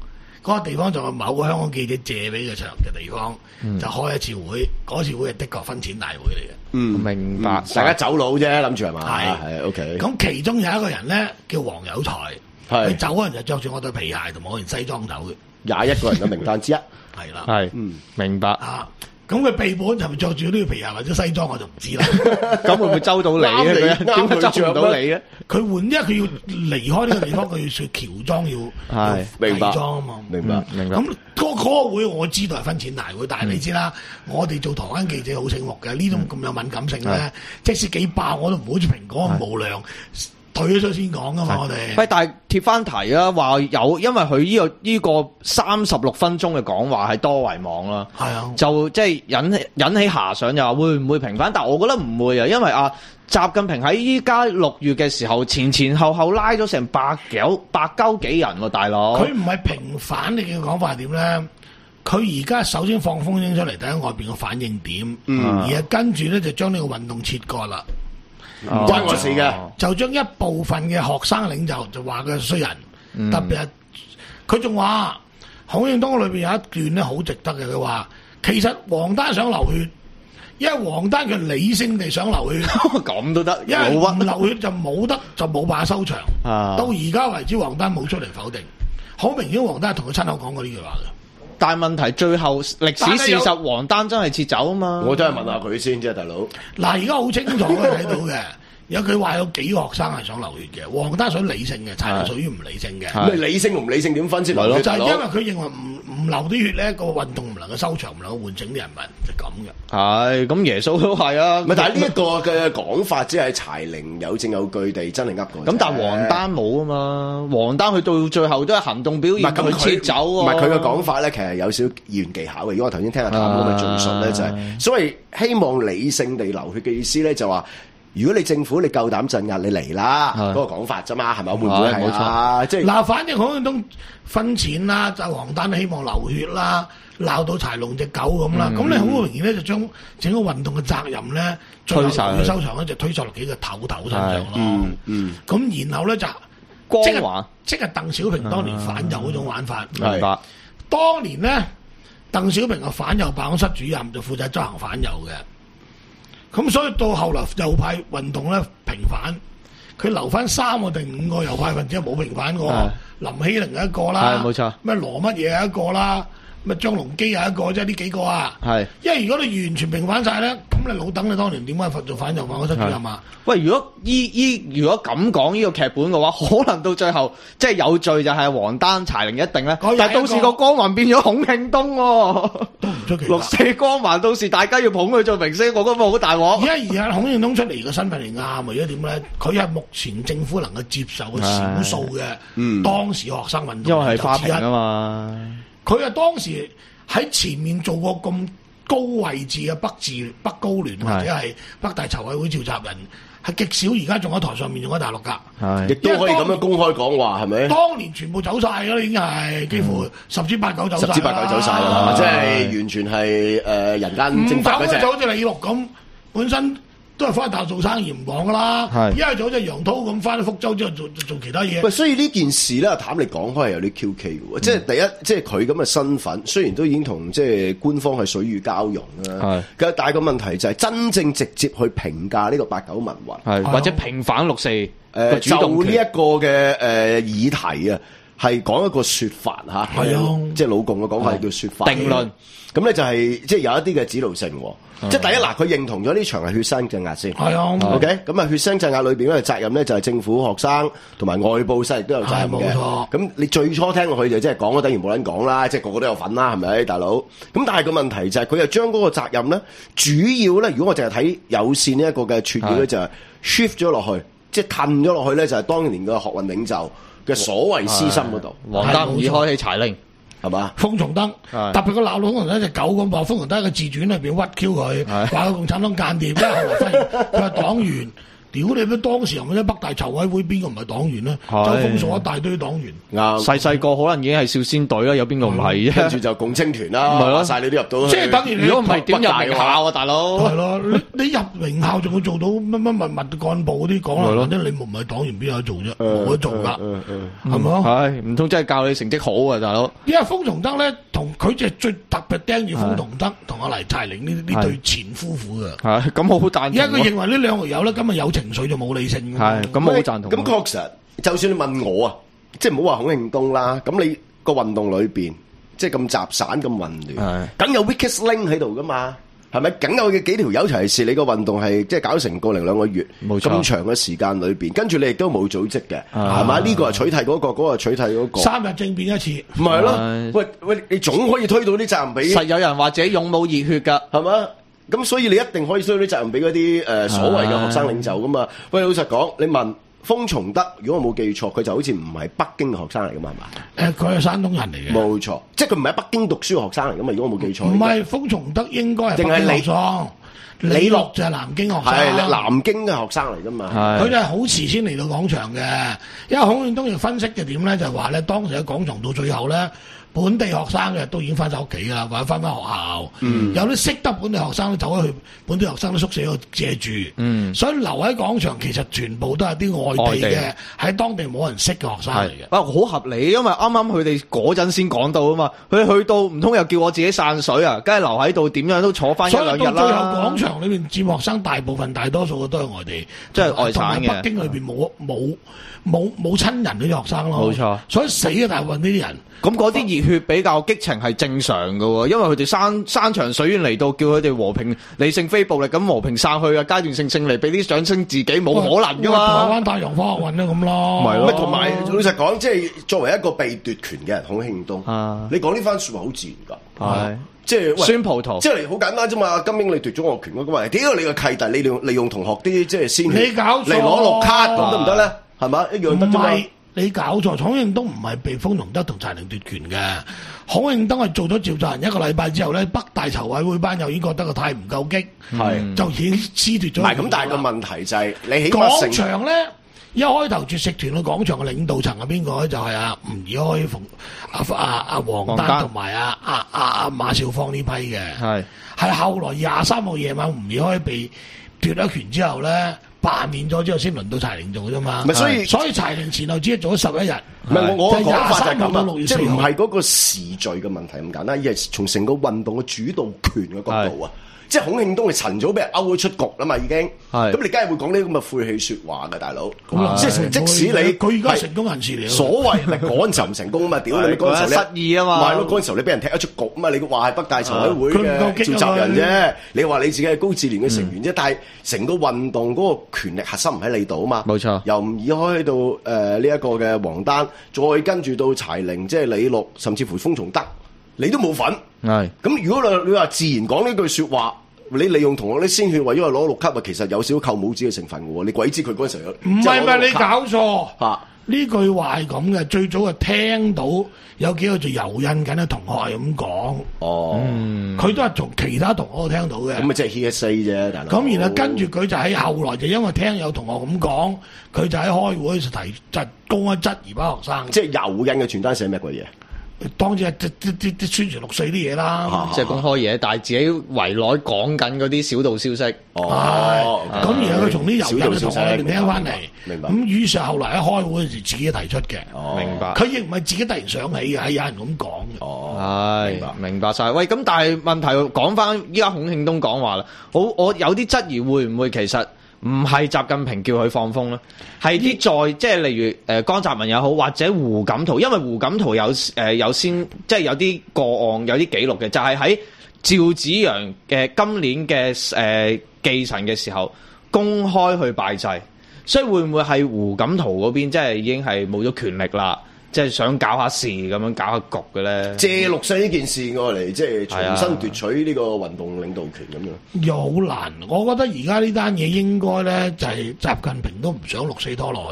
嗰個地方就係某個香港記者借俾嘅場嘅地方，嗯、就開一次會。嗰次會係的確分錢大會嚟嘅。 嗯， 明白。 大家走佬啫，諗住係嘛？ 係係 OK。 咁其中有一個人咧叫黃有才，佢走嗰陣就着住我對皮鞋同埋我件西裝走嘅。 廿一個人嘅名單之一。 係啦。 係。 嗯， 明白。 啊。咁佢鼻本係咪着住呢個皮鞋或者西裝我就唔知啦。 咁會唔會周到你啊？佢點會周唔到你啊？ 佢換，因為佢要離開呢個地方，佢要去喬裝，要係明白裝啊嘛。 明白明白。 咁嗰嗰個會我知道係分錢大會，但係你知啦，我哋做台灣記者好醒目嘅，呢種咁有敏感性咧，即使幾爆我都唔好似蘋果咁無良。退咗出先講噶嘛，我哋。 喂，但係貼翻題啦，話有，因為佢呢、這個呢、這個三十六分鐘嘅講話係多為網啦，係啊，就即係引起引起遐想，又話會唔會平反？但係我覺得唔會啊，因為啊，習近平喺依家六月嘅時候前前後後拉咗成百九百鳩幾人喎、啊，大佬。佢唔係平反，你嘅講法係點咧？佢而家首先放風聲出嚟，睇下外邊嘅反應點，嗯、而係跟住咧就將呢個運動切割啦。唔關我事嘅，就將一部分嘅學生領袖就話佢係衰人，嗯、特別係佢仲話孔慶東裏邊有一段咧好值得嘅，佢話其實王丹想流血，因為王丹佢理性地想流血， 咁都得， 因為唔流血就冇得就冇辦法收場。啊、到而家為止，王丹冇出嚟否定，好明顯王丹係同佢親口講過呢句話嘅。 但係問題最後歷史事實，王丹真係撤走啊嘛！ 我真係問下佢先啫，大佬。 嗱，而家好清楚睇到嘅，有佢話有幾個學生係想流血嘅，王丹想理性嘅，柴係屬於唔理性嘅。 咩理性同唔理性點分先？流血就係因為佢認為唔唔流啲血咧，個運動唔能夠收場，唔能夠喚醒啲人民，就咁嘅。 係，咁耶穌都係啊。 咪但係呢一個嘅講法，只係柴玲有證有據地真係呃過。 咁但係王丹冇啊嘛，王丹佢到最後都係行動表現，佢撤走喎。 唔係佢嘅講法咧，其實有少少語言技巧嘅。如果我頭先聽阿譚咁嘅敘述咧，就係所謂希望理性地流血嘅意思咧，就話。如果你政府你夠膽鎮壓，你嚟啦，嗰個講法啫嘛，係咪？會唔會係啊？即係嗱， 反正孔慶東分錢啦，就王丹希望流血啦，鬧到柴龍隻狗咁啦，咁、嗯、你好明顯咧就將整個運動嘅責任咧，推晒去收場咧就推晒落幾個頭頭身上咯。嗯嗯，咁然後咧就即係即係鄧小平當年反右嗰種玩法。明白、嗯。當年咧，鄧小平嘅反右辦公室主任就負責執行反右嘅。咁所以到後來右派運動咧平反，佢留翻三個定五個右派分子冇平反過，的林希凌一個啦，冇錯，咩羅乜嘢一個啦，咩張龍基有一個，即係呢幾個啊。係的，因為如果你完全平反晒咧，咁你老鄧你當年點解做反右辦公室主任啊？ 喂，如果依依如果咁講呢個劇本嘅話，可能到最後即係有罪就係王丹、柴玲一定咧，但係到時個光環變咗孔慶東喎， 都唔出奇。 六四光環到時大家要捧佢做明星，我覺得好大鑊。 而家而家孔慶東出嚟嘅身份嚟啱啊！而家點咧？佢係目前政府能夠接受嘅少數嘅當時學生運動， 因為係花瓶啊嘛。 佢係當時喺前面做過咁高位置嘅北自北高聯或者係北大籌委會召集人。係極少，而家仲喺台上面，仲喺大陸㗎， 亦都可以咁樣公開講話，係咪？ 當年全部走晒㗎啦，已經係幾乎十之八九走晒， 十之八九走晒㗎啦，即係完全係誒人間蒸發嗰隻。 唔走就好似李錄咁，本身都係翻大陸做生意唔講㗎啦。一係就好似楊濤咁翻去福州之後做做其他嘢。 喂，所以呢件事咧，坦嚟講開係有啲 Q K 嘅喎。即係第一，即係佢咁嘅身份，雖然都已經同即係官方係水乳交融啦。係，但係個問題就係真正直接去評價呢個八九民運， 或者平反六四誒， 就呢一個嘅誒議題啊，係講一個説法嚇。係啊，即係老共嘅講法係叫説法定論。 咁咧就係即係有一啲嘅指導性。即係第一嗱，佢認同咗呢場係血腥鎮壓先。係啊 ，OK。咁啊，血腥鎮壓裏邊嗰個責任咧，就係政府、學生同埋外部勢力都有責任嘅。冇錯。咁你最初聽落去就即係講咗，等於冇人講啦，即係個個都有份啦，係咪，大佬？咁但係個問題就係佢又將嗰個責任咧，主要咧，如果我淨係睇有線呢一個嘅撮要咧，就係 shift 咗落去，即係褪咗落去咧，就係當年嘅學運領袖嘅所謂私心嗰度。 王丹已開起柴玲。 係嘛？ 封松德，特別佢鬧到封松德一隻狗咁話，封松德喺個自傳裏邊屈 Q 佢，話佢共產黨間諜，因為後來發現佢係黨員， 屌你咩？當時又咩北大籌委會邊個唔係黨員咧？就封鎖一大堆黨員。 啱， 細細個可能已經係少先隊啦，有邊個唔係啫？ 跟住就共青團啦， 係咯， 晒你都入到。 即係等於如果唔係點入名校啊，大佬？ 係咯，你你入名校仲會做到乜乜乜乜幹部嗰啲講啦？即係你唔係黨員邊有得做啫？冇得做㗎，係咪啊？ 係唔通真係教你成績好啊，大佬？ 因為封從德咧，同佢就最特別盯住封從德同阿黎柴玲呢呢對前夫婦㗎。 係咁，我好贊同。 因為佢認為呢兩條友咧，今日有情緒就冇理性。 係咁，我好贊同。 咁確實，就算你問我啊，即係唔好話孔慶東啦，咁你個運動裏邊即係咁雜散咁混亂，梗有 weakest link 喺度噶嘛？係咪？梗有嘅幾條友，尤其是你個運動係即係搞成個零兩個月，咁長嘅時間裏邊，跟住你亦都冇組織嘅，係嘛？呢個係取締嗰個，嗰個取締嗰個。三日政變一次，唔係咯？喂喂，你總可以推到啲責任俾實有人或者勇武熱血㗎， 係嘛？咁所以你一定可以推到啲責任俾嗰啲誒所謂嘅學生領袖噶嘛？喂，老實講，你問封從德，如果我冇記錯，佢就好似唔係北京嘅學生嚟噶嘛？係嘛？誒，佢係山東人嚟嘅。冇錯，即係佢唔係喺北京讀書嘅學生嚟噶嘛？如果我冇記錯，唔係封從德應該係北京學生，李樂就係南京學生，係南京嘅學生嚟噶嘛？佢就係好遲先嚟到廣場嘅，因為孔慶東亦分析嘅點咧，就係話咧，當時喺廣場到最後咧。本地學生嘅都已經翻晒屋企啦，或者翻返學校。嗯、有啲識得本地學生都走咗去本地學生嘅宿舍度借住。嗯、所以留喺廣場其實全部都係啲外地嘅，喺當地冇人識嘅學生嚟嘅。 啊，好合理，因為啱啱佢哋嗰陣先講到啊嘛。佢去到唔通又叫我自己散水啊？梗係留喺度，點樣都坐翻一兩日啦。所以到最後廣場裏面佔學生大部分大多數嘅都係外地，即係外省嘅。同埋北京裏邊冇冇冇冇親人嗰啲學生咯。冇錯，所以死嘅大部分呢啲人。 咁嗰啲熱血比較激情係正常嘅喎，因為佢哋山山長水遠嚟到，叫佢哋和平理性非暴力咁和平散去啊，階段性勝利，俾啲掌聲自己冇可能噶嘛。 台灣太陽花學運都咁咯， 咪咯。同埋老實講，即係作為一個被奪權嘅人，孔慶東，啊、你講呢番説話好自然㗎。係、啊，即係酸葡萄，即係好簡單啫嘛。金英你奪咗我權，咁話屌你個契弟，你利用利用同學啲即係先你搞嚟攞綠卡咁得唔得咧？係嘛，一樣得啫嘛。 你搞錯，孔慶東唔係被封從德同柴玲奪權嘅。孔慶東係做咗召集人一個禮拜之後咧，北大籌委會班又已經覺得個態唔夠激，係就已經褫奪咗。唔係咁，但係個問題就係你起碼廣場咧，一開頭絕食團嘅廣場嘅領導層係邊個咧？就係阿吳儀開、馮阿阿阿黃丹同埋阿阿阿阿馬少芳呢批嘅。係係後來廿三號夜晚吳儀開被奪咗權之後咧。罷免咗之後先輪到柴玲做啫嘛，所以所以柴玲前後只係做咗十一日。唔係我我講法就係咁啊，即係唔係嗰個時序嘅問題咁簡單，而係從成個運動嘅主導權嘅角度啊。即係孔慶東係晨早俾人勾咗出局啦嘛，已經。係。咁你梗係會講呢啲咁嘅晦氣説話嘅，大佬。即係即使你佢而家成功人士嚟。所謂係嗰陣時唔成功啊嘛，屌你嗰陣時失意啊嘛。係咯，嗰陣時候你俾人踢咗出局啊嘛，你話係北大籌委會嘅召集人啫，你話你自己係高智聯嘅成員啫，但係成個運動嗰個權力核心唔喺你度啊嘛。冇錯。由吳儀開到誒呢一個嘅黃丹，再跟住到柴玲，即係李樂，甚至乎封從德。你都冇份，係咁。如果你你話自然講呢句説話，你利用同學啲鮮血為咗攞六級啊，其實有少少扣帽子嘅成分嘅喎。你鬼知佢嗰陣時有唔係唔係你搞錯嚇？呢句話係咁嘅，最早係聽到有幾個就油印緊嘅同學係咁講。哦，佢都係從其他同學度聽到嘅。咁咪即係 hearsay 啫，大佬。咁然後跟住佢就喺後來就因為聽有同學咁講，佢就喺開會時提就公開質疑班學生。即係油印嘅傳單寫咩鬼嘢？當然係啲啲啲宣傳六四啲嘢啦， 即係公開嘢，但係自己圍內講緊嗰啲小道消息。 哦，咁然後佢從啲油印嘅同學裏邊聽翻嚟，明白。咁於是後來一開會時自己提出嘅，明白。佢亦唔係自己突然想起嘅，係有人咁講嘅。哦，係明白，明白晒。喂，咁但係問題講翻依家孔慶東講話啦，好，我有啲質疑會唔會其實？唔係習近平叫佢放風啦，係啲在即係例如誒、呃、江澤民也好，或者胡錦濤，因為胡錦濤有誒、呃、有先即係有啲個案有啲記錄嘅，就係、是、喺趙紫陽嘅今年嘅誒、呃、忌辰嘅時候公開去拜祭，所以會唔會係胡錦濤嗰邊即係已經係冇咗權力啦？即係想搞下事咁樣搞下局嘅咧，借六四呢件事過嚟，即係重新奪取呢個運動領導權咁樣，又好難。我覺得而家呢單嘢應該咧就係習近平都唔想六四拖落去嘅。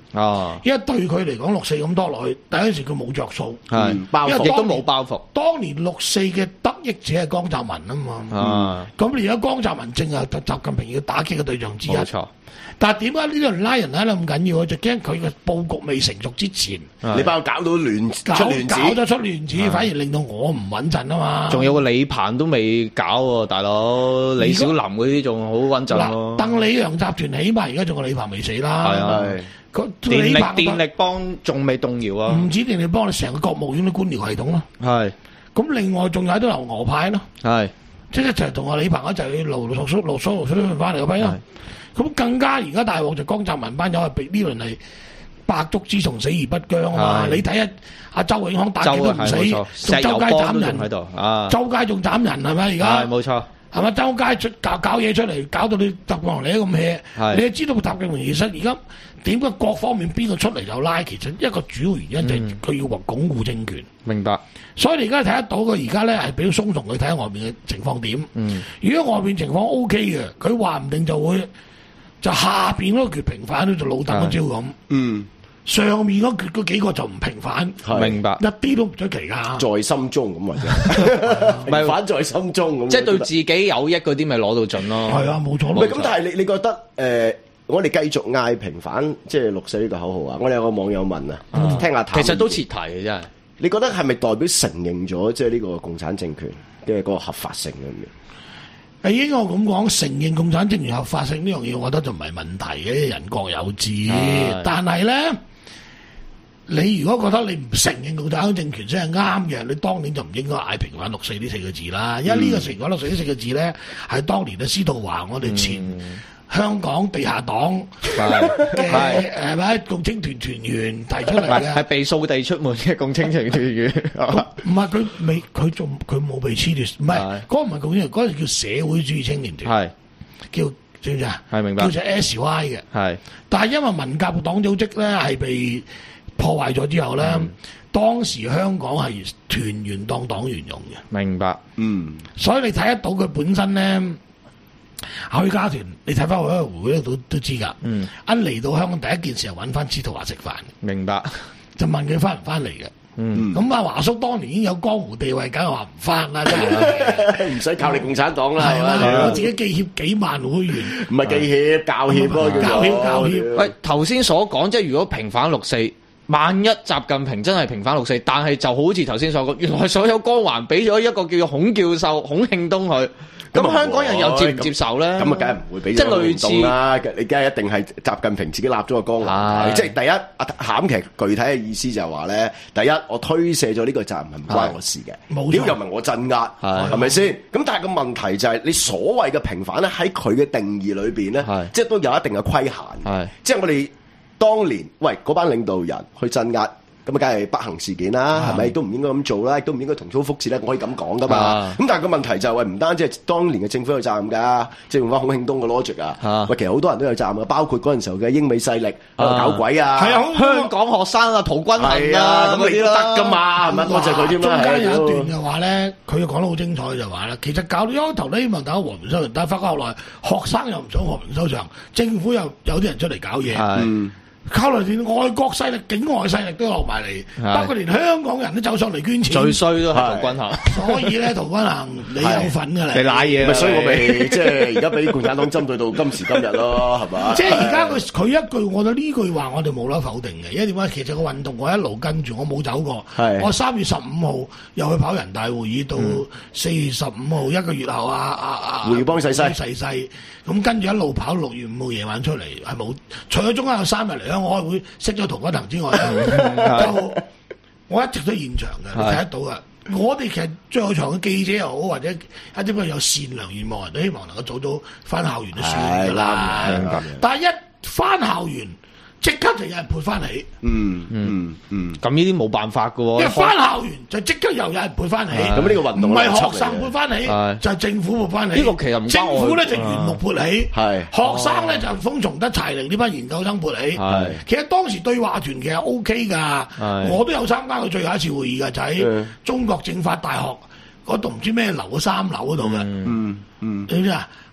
啊，因為對佢嚟講六四咁多落去，第一時佢冇着數， 係包袱，亦都冇包袱。 當年六四嘅得益者係江澤民啊嘛，咁而家江澤民正係習近平要打擊嘅對象之一。冇錯。但係點解呢啲人拉人拉得咁緊要？就驚佢嘅佈局未成熟之前， 你把我搞到亂出亂子， 搞咗出亂子，反而令到我唔穩陣啊嘛。 仲有個李鵬都未搞喎，大佬李小林嗰啲仲好穩陣喎。 鄧李楊集團起碼而家仲個李鵬未死啦。 係啊，電力電力幫仲未動搖啊。唔止電力幫，你成個國務院啲官僚系統咯。係。咁另外仲有啲流俄派咯。係。即係一齊同阿李鵬一齊去盧盧叔盧蘇盧蘇翻嚟嗰批咯。咁更加而家大鑊就江澤民班友係被呢輪係百足之蟲，死而不僵啊嘛！你睇下阿周永康打極都唔死，仲周街斬人喺度啊！周街仲斬人係咪而家？係冇錯，係咪周街出搞搞嘢出嚟，搞到你習近平你咁 hea？你係知道習近平其實而家點解各方面邊個出嚟就拉？其實一個主要原因就係佢要話鞏固政權。明白。所以你而家睇得到佢而家咧係比較鬆動，佢睇下外面嘅情況點。嗯。如果外面情況 O K 嘅，佢話唔定就會。就下邊嗰個決平反咧，就老鄧嗰招咁。嗯，上面嗰決嗰幾個就唔平反。 明白， 一啲都唔出奇噶， 在心中咁或者平反在心中咁。 即係對自己有益嗰啲，咪攞到盡咯。 係啊，冇錯咯。 咁，但係你你覺得誒、呃，我哋繼續嗌平反，即係六四呢個口號啊？我哋有個網友問啊，嗯、聽下。 其實都切題嘅真係。 你覺得係咪代表承認咗即係呢個共產政權嘅嗰個合法性咁樣？ 誒，應該我咁講，承認共產政權合法性呢樣嘢，我覺得就唔係問題嘅，人各有志。但係咧，你如果覺得你唔承認共產政權先係啱嘅，你當年就唔應該嗌平反六四呢四個字啦。因為呢個平反六四呢四個字咧，係當年嘅司徒華，我哋前香港地下黨嘅誒咪共青團團員提出嚟嘅， 係被掃地出門嘅共青團團員。 唔係佢未，佢仲佢冇被褫奪，唔係嗰個唔係共青團，嗰個叫社會主義青年團，係叫知唔知啊？係明白，叫做 S Y 嘅。係，但係因為文革黨組織咧係被破壞咗之後咧，嗯、當時香港係團員當黨員用嘅。明白，嗯，所以你睇得到佢本身咧。許家屯，你睇翻我一個會咧都都知噶。嗯，一嚟到香港第一件事係揾翻司徒華食飯。明白，就問佢翻唔翻嚟嘅。嗯，咁阿華叔當年已經有江湖地位，梗係話唔翻啦，真係唔使靠你共產黨啦。 係啦，我自己記協幾萬會員， 唔係記協教協咯， 教協教協。 喂，頭先所講即係如果平反六四，萬一習近平真係平反六四，但係就好似頭先所講，原來所有光環俾咗一個叫做孔教授、孔慶東佢。咁香港人又接唔接受咧？咁啊，梗係唔會俾。即係類似啦，你梗係一定係習近平自己立咗個光環。即係第一，阿譚其實具體嘅意思就係話咧，第一我推卸咗呢個責任唔關我事嘅，冇點又唔係我鎮壓，係咪先？咁但係個問題就係你所謂嘅平反咧，喺佢嘅定義裏邊咧，即係都有一定嘅規限。即係我哋當年喂嗰班領導人去鎮壓。咁啊，梗係不幸事件啦，係咪？都唔應該咁做啦，亦都唔應該同粗輻射咧，我可以咁講噶嘛。咁但係個問題就係、是，喂，唔單止係當年嘅政府有責任㗎，即係用翻孔慶東嘅 logic 啊。喂，其實好多人都有責任啊，包括嗰陣時候嘅英美勢力喺度搞鬼啊。係啊， 香港學生啊，陶君行啊，咁你都得㗎嘛，係咪？多謝佢添啦。 中間有一段就話咧，佢講得好精彩就話咧，其實搞到一開頭咧，希望打和平收場，但係發覺後來學生又唔想和平收場，政府又有啲人出嚟搞嘢。嗯。靠嚟連外國勢力、境外勢力都落埋嚟，包括連香港人都走上嚟捐錢。 最衰都係陶君行。 所以咧，陶君行你有份㗎啦。 你賴嘢， 咪所以我咪即係而家俾共產黨針對到今時今日咯，係嘛？ 即係而家佢佢一句，我覺得呢句話我哋冇得否定嘅，因為點解？其實個運動我一路跟住，我冇走過。我三月十五號又去跑人大會議，到四月十五號一個月後啊啊啊！ 胡耀邦逝世， 逝世咁跟住一路跑，六月五號夜晚出嚟係冇，除咗中間有三日嚟香港開會識咗陶君行之外，就我一直都現場嘅，你睇得到嘅。我哋其實在場嘅記者又好，或者一啲有善良願望人都希望能夠早早翻校園都算㗎啦。但係一翻校園，即刻就有人潑翻起。 嗯嗯嗯， 咁呢啲冇辦法㗎喎。 因為翻校園就即刻又有人潑翻起。 咁呢個運動唔係學生潑翻起，就係政府潑翻起。 呢個其實唔關我。 政府咧就緣木潑起，學生咧就風從得柴靈呢班研究生潑起。其實當時對話團其實 O K 㗎，我都有參加過最後一次會議㗎，就喺中國政法大學嗰度唔知咩樓嘅三樓嗰度嘅。嗯嗯，知唔知啊？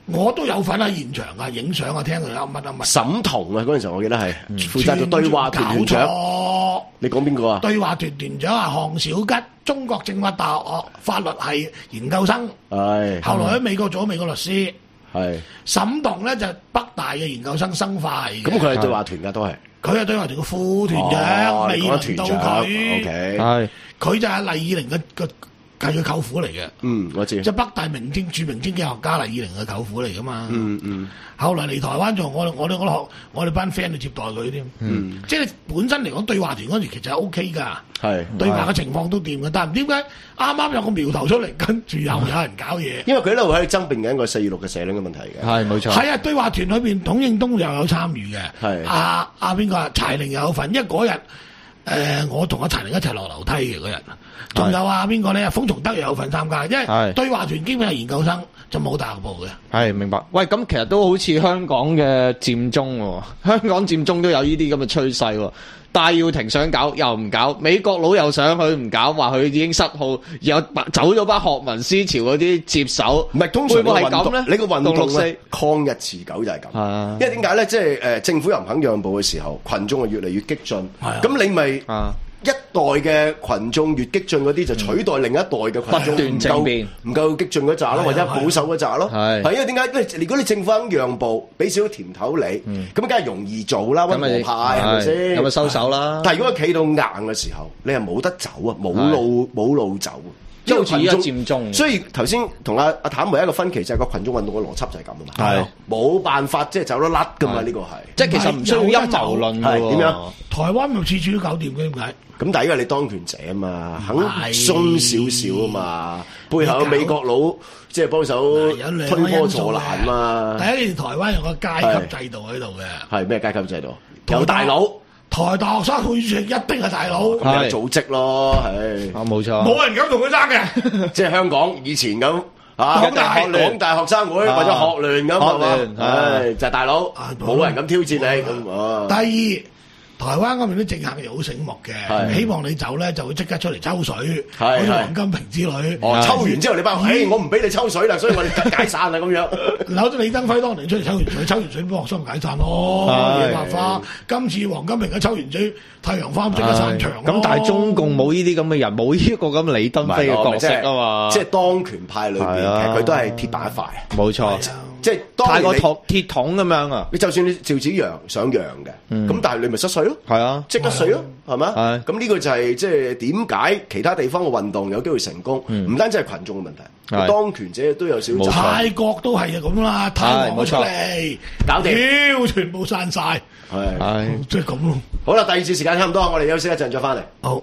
我都有份喺現場啊，影相啊，聽佢有乜乜乜。 沈彤啊，嗰陣時候我記得係負責做對話團團長。你講邊個啊？ 對話團團長係項小吉，中國政法大學法律系研究生。 係。 後來喺美國做咗美國律師。 係。 沈彤咧就北大嘅研究生生化系。 咁佢係對話團㗎，都係。佢係對話團嘅副團長，未輪到佢。 OK。 係。 佢就係黎以寧嘅嘅。係佢舅父嚟嘅， 嗯，我知， 即係北大名經著名經濟學家黎以寧嘅舅父嚟噶嘛， 嗯嗯， 後來嚟台灣做，我我哋我學我哋班 friend 去接待佢添，嗯，即係本身嚟講對話團嗰時其實係 O K 噶， 係對話嘅情況都掂嘅，但係點解啱啱有個苗頭出嚟，跟住又有人搞嘢？ 因為佢一路喺度爭辯緊個四二六嘅社領嘅問題嘅， 係冇錯， 係啊，對話團裏邊董應東又有參與嘅， 係阿阿邊個啊柴玲又有份，因為嗰日。誒、呃，我同阿柴玲一齊落樓梯嘅嗰日，仲有啊邊個咧？封從德又有份參加，因為對話團基本係研究生，就冇大學部嘅。 係明白。喂，咁其實都好似香港嘅佔中喎，香港佔中都有呢啲咁嘅趨勢喎。戴耀廷想搞又唔搞，美國佬又想佢唔搞，話佢已經失號，又走咗班學民思潮嗰啲接手， 唔係通常會唔會係咁咧？ 你個運動咧抗日持久就係咁， 啊、 因為點解咧？即係誒政府又唔肯讓步嘅時候，群眾係越嚟越激進，咁、啊、你咪。啊一代嘅群眾越激進嗰啲就取代另一代嘅群眾唔夠唔夠激進嗰扎咯，或者保守嗰扎咯。係因為點解？因為如果你政府肯讓步，俾少少甜頭你，咁梗係容易做啦，溫和派係咪先？ 咁咪收手啦。 但係如果佢企到硬嘅時候，你係冇得走啊，冇路冇路走。 即係好似而家佔中， 所以頭先同阿阿譚唯一個分歧就係個群眾運動嘅邏輯就係咁啊嘛，係冇辦法即係走得甩噶嘛，呢個係即係其實唔需要陰謀論嘅喎。 點樣？ 台灣咪次次都搞掂嘅點解？ 咁但係因為你當權者啊嘛，肯鬆少少啊嘛，背後有美國佬即係幫手推波助瀾啊嘛。 第一，你台灣有個階級制度喺度嘅， 係咩階級制度？有大佬。 台大學生會主席一定係大佬， 咁有組織咯，係啊冇錯， 冇人敢同佢爭嘅， 即係香港以前咁啊，港大港大學生會或者學聯咁係嘛，唉就係大佬，冇人敢挑戰你咁啊。第二。台灣嗰邊啲政客又好醒目嘅，希望你走咧就會即刻出嚟抽水，好似黃金平之類。 哦，抽完之後你班，誒我唔俾你抽水啦，所以我哋解散啦咁樣。 好似李登輝當年出嚟抽完水，抽完水幫學生解散咯，野百花。今次黃金平一抽完水，太陽花即刻散場。 咁但係中共冇呢啲咁嘅人，冇呢個咁李登輝嘅角色啊嘛。 即係當權派裏邊，其實佢都係鐵板一塊。 冇錯。 即係太過鐵鐵桶咁樣啊！ 你就算你趙紫陽想讓嘅，咁、嗯、但係你咪失勢咯， 係啊， 即刻死咯，係咪？咁呢個就係即係點解其他地方嘅運動有機會成功？唔、嗯、單止係群眾嘅問題，當權者都有少少。 泰國都係咁啦，泰王出嚟搞掂，全部散晒，係即係咁咯。 好啦，第二次時間差唔多，我哋休息一陣再翻嚟。 好。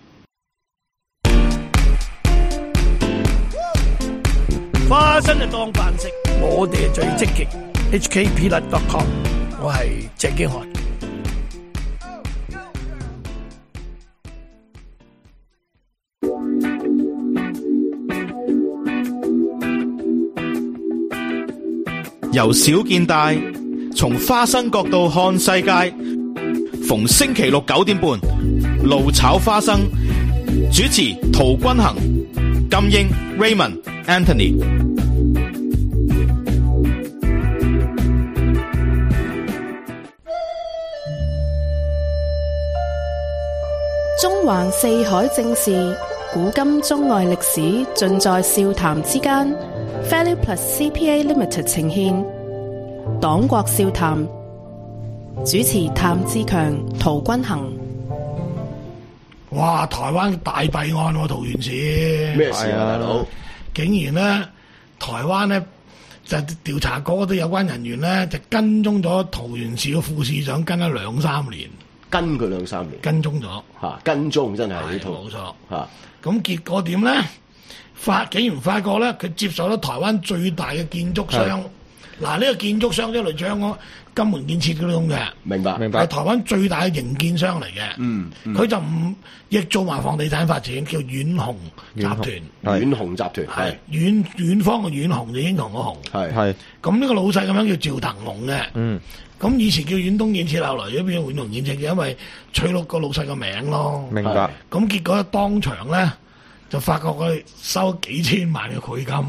花生就當飯食，我哋係最積極。H K P L dot com， 我係鄭經翰。 由小見大，從花生角度看世界。逢星期六九點半，爐炒花生。主持陶君行、金英、Raymond、Anthony。 中環四海正事，古今中外歷史，盡在笑談之間。Value Plus C P A Limited 呈獻黨國笑談，主持譚志強、陶君行。 哇！台灣大弊案喎，桃園市咩事啊，大佬？ 竟然咧，台灣咧就調查嗰啲有關人員咧，就跟蹤咗桃園市嘅副市長，跟咗兩三年。 跟佢兩三年， 跟蹤咗嚇，跟蹤真係呢套冇錯嚇。 咁結果點咧？發竟然發覺咧，佢接受咗台灣最大嘅建築商。嗱，呢個建築商即係嚟將金門建設嗰種嘅， 明白明白。係台灣最大嘅營建商嚟嘅。 嗯， 佢就唔亦做埋房地產發展，叫遠雄集團。 遠雄集團係遠遠方嘅遠雄就英雄個雄。 係係。 咁呢個老細咁樣叫趙騰龍嘅。嗯。咁以前叫遠東建設，後來咗變咗遠雄建設嘅，因為取錄個老細個名咯。 明白。 咁結果當場咧就發覺佢收幾千萬嘅賄金。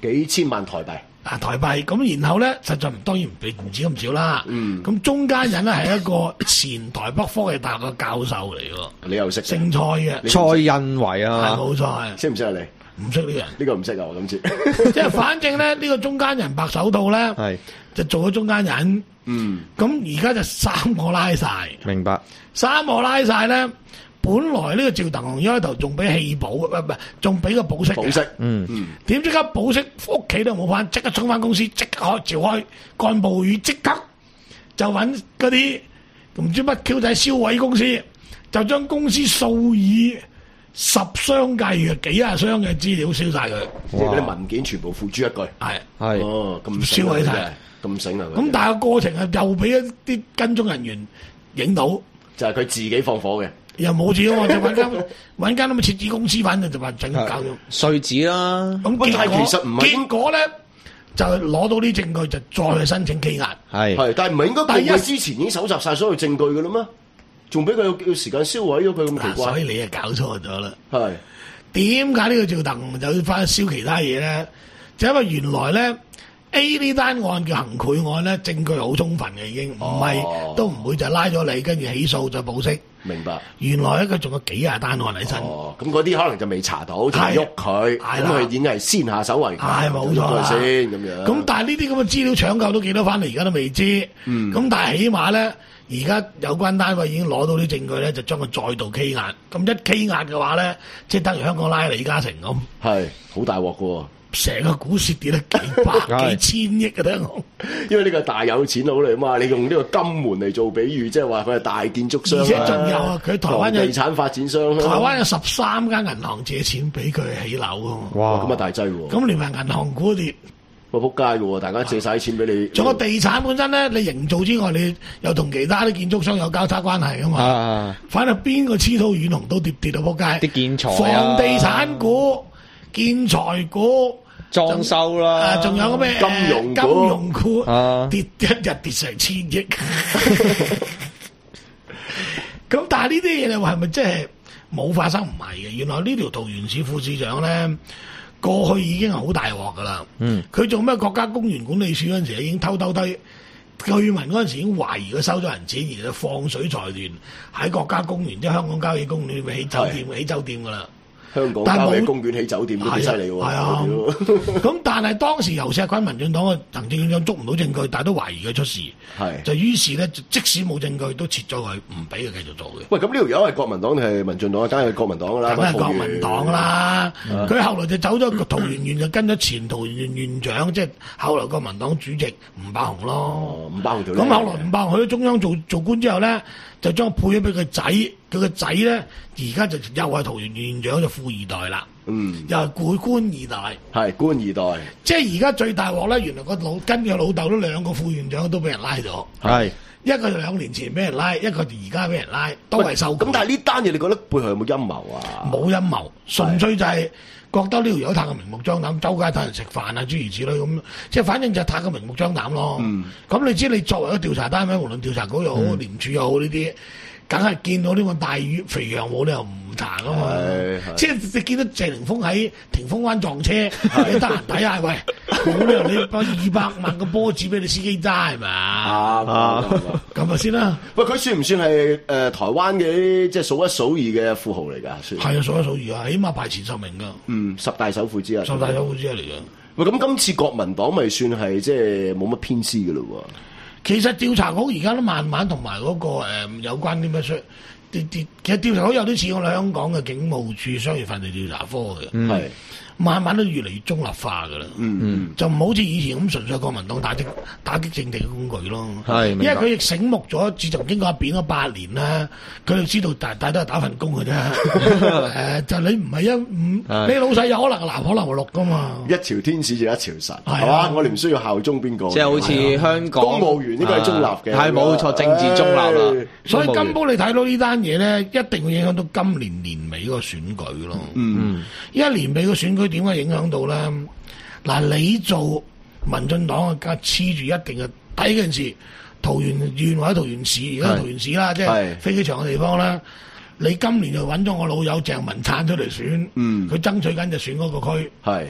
幾千萬台幣。 啊台幣咁，然後咧實在當然唔唔止咁少啦。 嗯， 咁中間人咧係一個前台北科技大學嘅教授嚟喎。 你又識姓蔡嘅蔡恩維啊， 係冇錯。 識唔識啊你？ 唔識呢個人， 呢個唔識啊！我今次即係反正咧，呢、呢個中間人白手套咧， 係就做咗中間人。 嗯， 咁而家就三個拉晒， 明白。 三個拉晒咧，本來呢個趙騰雄一開頭仲俾氣保，唔係唔係，仲俾個保釋。 保釋， 嗯嗯， 點即刻保釋？屋企都冇翻，即刻衝翻公司，即刻開召開幹部會議，即刻就揾嗰啲唔知乜 Q 仔銷毀公司，就將公司數以十箱計嘅幾廿箱嘅資料燒晒佢， 即係嗰啲文件全部付諸一炬。 係係哦，咁燒毀晒， 咁醒啊！ 咁但係個過程係又俾一啲跟蹤人員影到， 就係佢自己放火嘅， 又冇錢喎，就揾間揾間咁嘅設置公司，反正就話整搞咗碎紙啦。 咁喂但係結果其實唔係結果咧就攞到啲證據，就再去申請羈押。 係係，但係唔係應該第一告佢之前已經搜集晒所有證據嘅啦咩？仲俾佢有有時間銷毀咗佢咁奇怪？ 嗱所以你啊搞錯咗啦。 係點解呢個趙騰雄就要翻去燒其他嘢咧？就因為原來咧 A 呢單案叫行賄案咧，證據好充分嘅已經，唔係、 哦、 都唔會就拉咗你，跟住起訴就保釋。 明白。 原來咧佢仲有幾廿單案喺身。 哦，咁嗰啲可能就未查到，就係喐佢， 係啦咁佢已經係先下手為強， 係冇錯啦先咁樣。 咁但係呢啲咁嘅資料搶救都幾多翻嚟，而家都未知。咁、 嗯、 但係起碼咧，而家有關單位已經攞到啲證據咧，就將佢再度羈押。咁一羈押嘅話咧，即係等於香港拉李嘉誠咁， 係好大鑊㗎喎。 成個股市跌得幾百幾千億嘅聽講。 因為呢個大有錢佬嚟嘛，你用呢個金門嚟做比喻，即係話佢係大建築商， 而且仲有啊，佢台灣有地產發展商， 台灣有十三間銀行借錢俾佢起樓㗎嘛。 哇， 咁啊大劑喎！ 咁連埋銀行股跌， 哇仆街嘅喎，大家借晒啲錢俾你。 仲有地產本身咧，你營造之外，你又同其他啲建築商有交叉關係㗎嘛。 啊， 反正邊個黐土軟紅都跌跌到仆街。 啲建材啊房地產股、建材股。 裝修啦， 啊，仲有個咩金融股金融股啊跌一日跌成千億，咁但係呢啲嘢你話係咪真係冇發生？唔係嘅，原來呢條桃園市副市長咧，過去已經係好大鑊噶啦。嗯，佢做咩國家公園管理處嗰陣時已經偷偷低，據聞嗰陣時已經懷疑佢收咗人錢，而家放水財團喺國家公園即係香港郊野公園裏面起酒店，起酒店噶啦。 香港郊野公園起酒店都幾犀利喎， 係啊，咁但係當時由石坤民進黨嘅行政院長捉唔到證據，但係都懷疑佢出事， 係就於是咧，即使冇證據都撤咗佢，唔俾佢繼續做嘅。 喂，咁呢條友係國民黨定係民進黨啊？梗係國民黨㗎啦， 梗係國民黨啦。佢、嗯、後來就走咗桃園縣，就跟咗前桃園縣縣長，即係後來國民黨主席吳伯雄咯。 哦，吳伯雄條。 咁後來吳伯雄去咗中央做做官之後咧，就將配咗俾佢仔，佢個仔咧而家就又係桃園縣長，就富二代啦。 嗯， 又係官官二代， 係官二代， 即係而家最大鑊咧。原來個老跟佢老豆都兩個副縣長都俾人拉咗， 係一個就兩年前俾人拉，一個而家俾人拉，都係收。 咁但係呢單嘢，你覺得背後有冇陰謀啊？ 冇陰謀，純粹就係覺得呢條友太過明目張膽，周街睇人食飯啊，諸如此類咁，即係反正就係太過明目張膽咯。咁、嗯、你知你作為一個調查單位，無論調查局又好，廉、嗯、署又好呢啲。梗係見到呢個大魚肥羊冇理由唔查噶嘛，即係你見到謝霆鋒喺霆鋒灣撞車，你得閒睇下，喂，冇理由你把二百萬個波子俾你司機揸係咪啊？咁啊先啦。 喂，佢算唔算係誒、呃、台灣嘅即係數一數二嘅富豪嚟㗎？算係啊，數一數二啊，起碼排前十名㗎。 嗯，十大首富之一。 十大首富之一嚟㗎。 喂，咁今次國民黨咪算係即係冇乜偏私㗎咯喎？ 其實調查局而家都慢慢同埋嗰個、呃、有關啲咩出啲啲，其實調查局有啲似我哋香港嘅警務處商業犯罪調查科嘅，係、嗯、慢慢都越嚟越中立化㗎啦。嗯嗯，就唔好似以前咁純粹國民黨打擊打擊政敵嘅工具咯。係，因為佢亦醒目咗，自從經過一變咗八年啦，佢哋知道大大都係打份工嘅啫。誒、呃，就你唔係一五，你老細有可能藍可能綠㗎嘛。 一朝天子就一朝臣，係嘛？我哋唔需要效忠邊個。 即係好似香港公務員應該係中立嘅， 係冇錯，政治中立啦。 所以金寶你睇到呢單嘢咧，一定會影響到今年年尾嗰個選舉咯。嗯，一年尾個選舉點解影響到咧？嗱，你做民進黨啊，梗係黐住一定嘅第一件事，桃園縣或者桃園市，而家桃園市啦，即係飛機場嘅地方啦。你今年就揾咗我老友鄭文燦出嚟選，佢、嗯、爭取緊就選嗰個區。係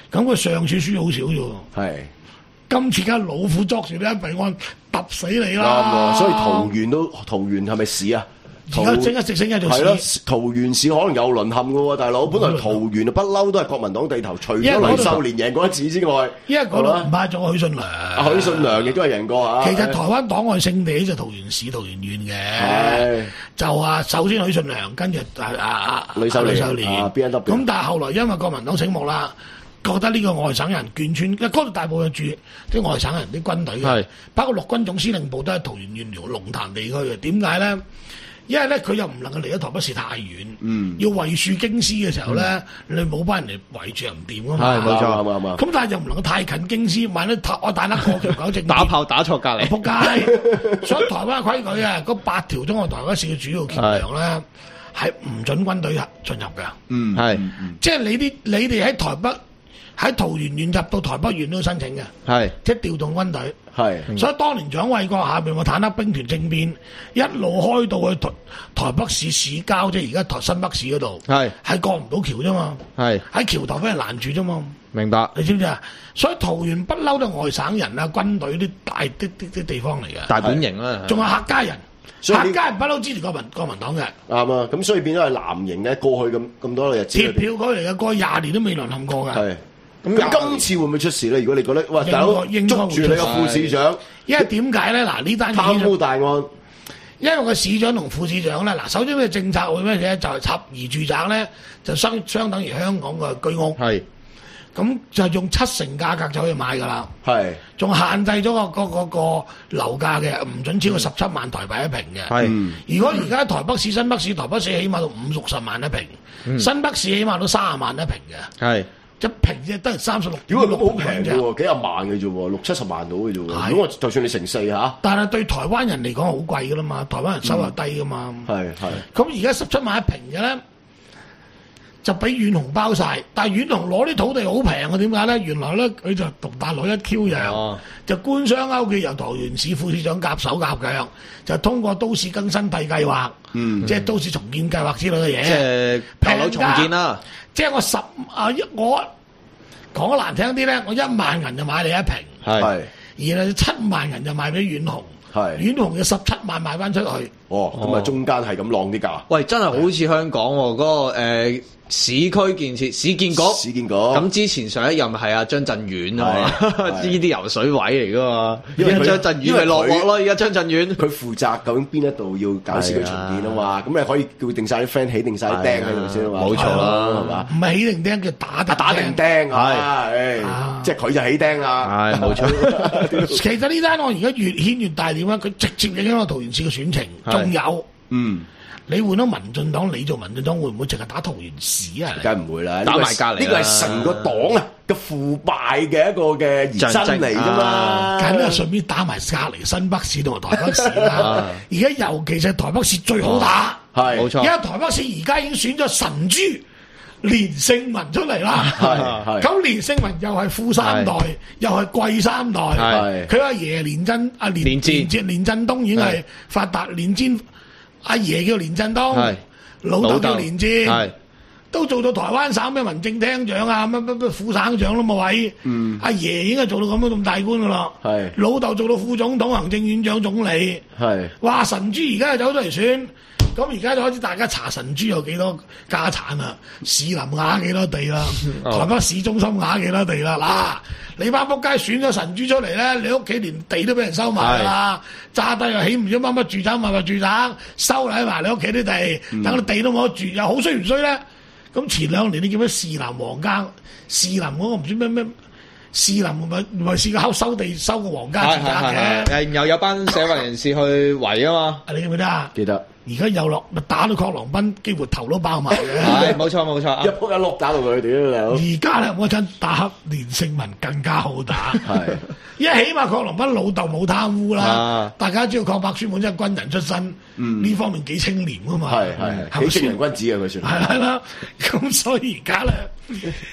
咁佢上次輸好少啫喎。 係。 今次梗係老虎捉住呢一平安揼死你啦！ 啱喎，所以桃園都桃園係咪市啊？ 而家升一直升一條市。 係咯，桃園市可能有淪陷嘅喎，大佬。本來桃園啊不嬲都係國民黨地頭，除咗呂秀蓮贏過一次之外， 因為嗰度唔派咗許信良。 啊，許信良亦都係贏過啊。 其實台灣黨外勝地就桃園市、桃園縣嘅。就啊，首先許信良，跟住啊啊啊呂秀蓮。 啊 B N W。 咁但係後來因為國民黨醒目啦。覺得呢個外省人眷村，因為嗰度大部分住啲外省人啲軍隊嘅，包括陸軍總司令部都係桃園縣龍潭地區嘅。點解咧？因為咧佢又唔能夠離咗台北市太遠，嗯、要圍戍京師嘅時候咧，嗯、你冇班人嚟圍住又唔掂噶嘛。係冇錯，啱啱。咁但係又唔能夠太近京師，萬一我大甩過橋搞政打炮打錯隔離， 仆街。所以台灣規矩啊，嗰八條中國台北市嘅主要橋梁咧係唔準軍隊進入嘅。 嗯，係， 即係你啲你哋喺台北。喺桃園縣入到台北縣都要申請嘅， 係即係調動軍隊， 係。 所以當年蔣緯國下邊個坦克兵團政變，一路開到去台台北市市郊，即係而家台新北市嗰度，係係過唔到橋啫嘛，係喺橋頭俾人攔住啫嘛。 明白， 你知唔知啊？所以桃園不嬲都係外省人啊，軍隊啲大啲啲啲地方嚟嘅， 大本營啦， 仲有客家人。客家人不嬲支持國民國民黨嘅， 啱啊！咁所以變咗係藍營咧，過去咁咁多日子， 鐵票嗰嚟嘅，過去廿年都未淪陷過嘅。 係咁，今次會唔會出事咧？如果你覺得，哇，大佬捉住你個副市長， 因為點解咧？嗱，呢單貪污大案， 因為個市長同副市長咧，嗱，首先嘅政策會咩嘢？就係合宜住宅咧，就相相等於香港嘅居屋。係。咁就用七成價格就可以買㗎啦，係，仲限制咗個個個個樓價嘅，唔準超過十七萬台幣一平嘅。係，嗯、如果而家台北市、新北市，台北市起碼到五六十萬一平，嗯、新北市起碼到三十萬一平嘅。係，一平啫得三十六。如果咁好平嘅喎， 幾廿萬嘅啫喎，六七十萬到嘅啫喎。如果我就算你乘四嚇， 但係對台灣人嚟講好貴㗎啦嘛，台灣人收入低㗎嘛。係係、嗯。咁而家十七萬一平嘅咧？就俾遠雄包晒，但係遠雄攞啲土地好平嘅，點解咧？原來咧佢就同大陸一 Q 樣，哦、就官商勾結，由桃園市副市長夾手夾腳，就通過都市更新地計劃，嗯、即係都市重建計劃之類嘅嘢，即係平樓重建啦。 即係我十啊一，我講得難聽啲咧，我一萬銀就買你一平，係，然後七萬銀就賣俾遠雄。係，遠雄嘅十七萬賣翻出去。 哦，咁啊中間係咁浪啲價。 喂，真係好似香港喎，嗰個誒市區建設市建局。市建局。咁之前上一任係阿張震遠啊嘛，呢啲游水位嚟噶嘛。而家張震遠咪落鑊咯，而家張震遠。 佢負責究竟邊一度要搞市區重建啊嘛？咁你可以叫定晒啲 friend 起定晒啲釘喺度先啊嘛。 冇錯啦，係嘛？ 唔係起定釘，叫打定打定釘啊！誒，即係佢就起釘啊。 係冇錯。 其實呢單案而家越掀越大點啊！佢直接影響到桃園市嘅選情，仲有。嗯，你換咗民進黨，你做民進黨會唔會淨係打桃園市啊？ 梗係唔會啦， 打埋隔離。 呢個係成個黨啊嘅腐敗嘅一個嘅延伸嚟啫嘛。 梗係順便打埋隔離新北市同埋台北市啦。而家尤其是台北市最好打，係冇錯。而家台北市而家已經選咗神豬連勝文出嚟啦。係咁連勝文又係富三代，又係貴三代。係佢阿爺連震阿連連連連震東已經係發達連戰。阿爺叫連震東，老豆叫連戰，都做到台灣省咩民政廳長啊，乜乜乜副省長都冇位。嗯、阿爺應該做到咁樣咁大官噶啦。係老豆做到副總統、行政院長、總理。係哇，神豬而家又走咗嚟選，咁而家就開始大家查神豬有幾多家產啊？士林雅幾多地啦？台北市中心雅幾多地啦？嗱。你班仆街選咗神豬出嚟咧，你屋企連地都俾人收埋啦，炸低又起唔咗乜乜住宅，乜乜住宅，收喺埋你屋企啲地，等你地都冇得住，又好衰唔衰咧？咁前兩年你叫咩士林皇家，士林嗰個唔知咩咩，士林唔係唔係試過收地收個皇家住宅嘅， 又有班社運人士去圍啊嘛， 你記唔記得啊？ 記得。 而家又落咪打到郝龍斌，幾乎頭都爆埋嘅。 係冇錯冇錯， 一仆一碌打到佢哋都有。 而家咧嗰陣打黑連勝文更加好打，係，因為起碼郝龍斌老豆冇貪污啦。啊、大家知道郝柏村本身係軍人出身，呢、嗯、方面幾清廉噶嘛，係係幾正人君子啊佢算。係係啦，咁所以而家咧。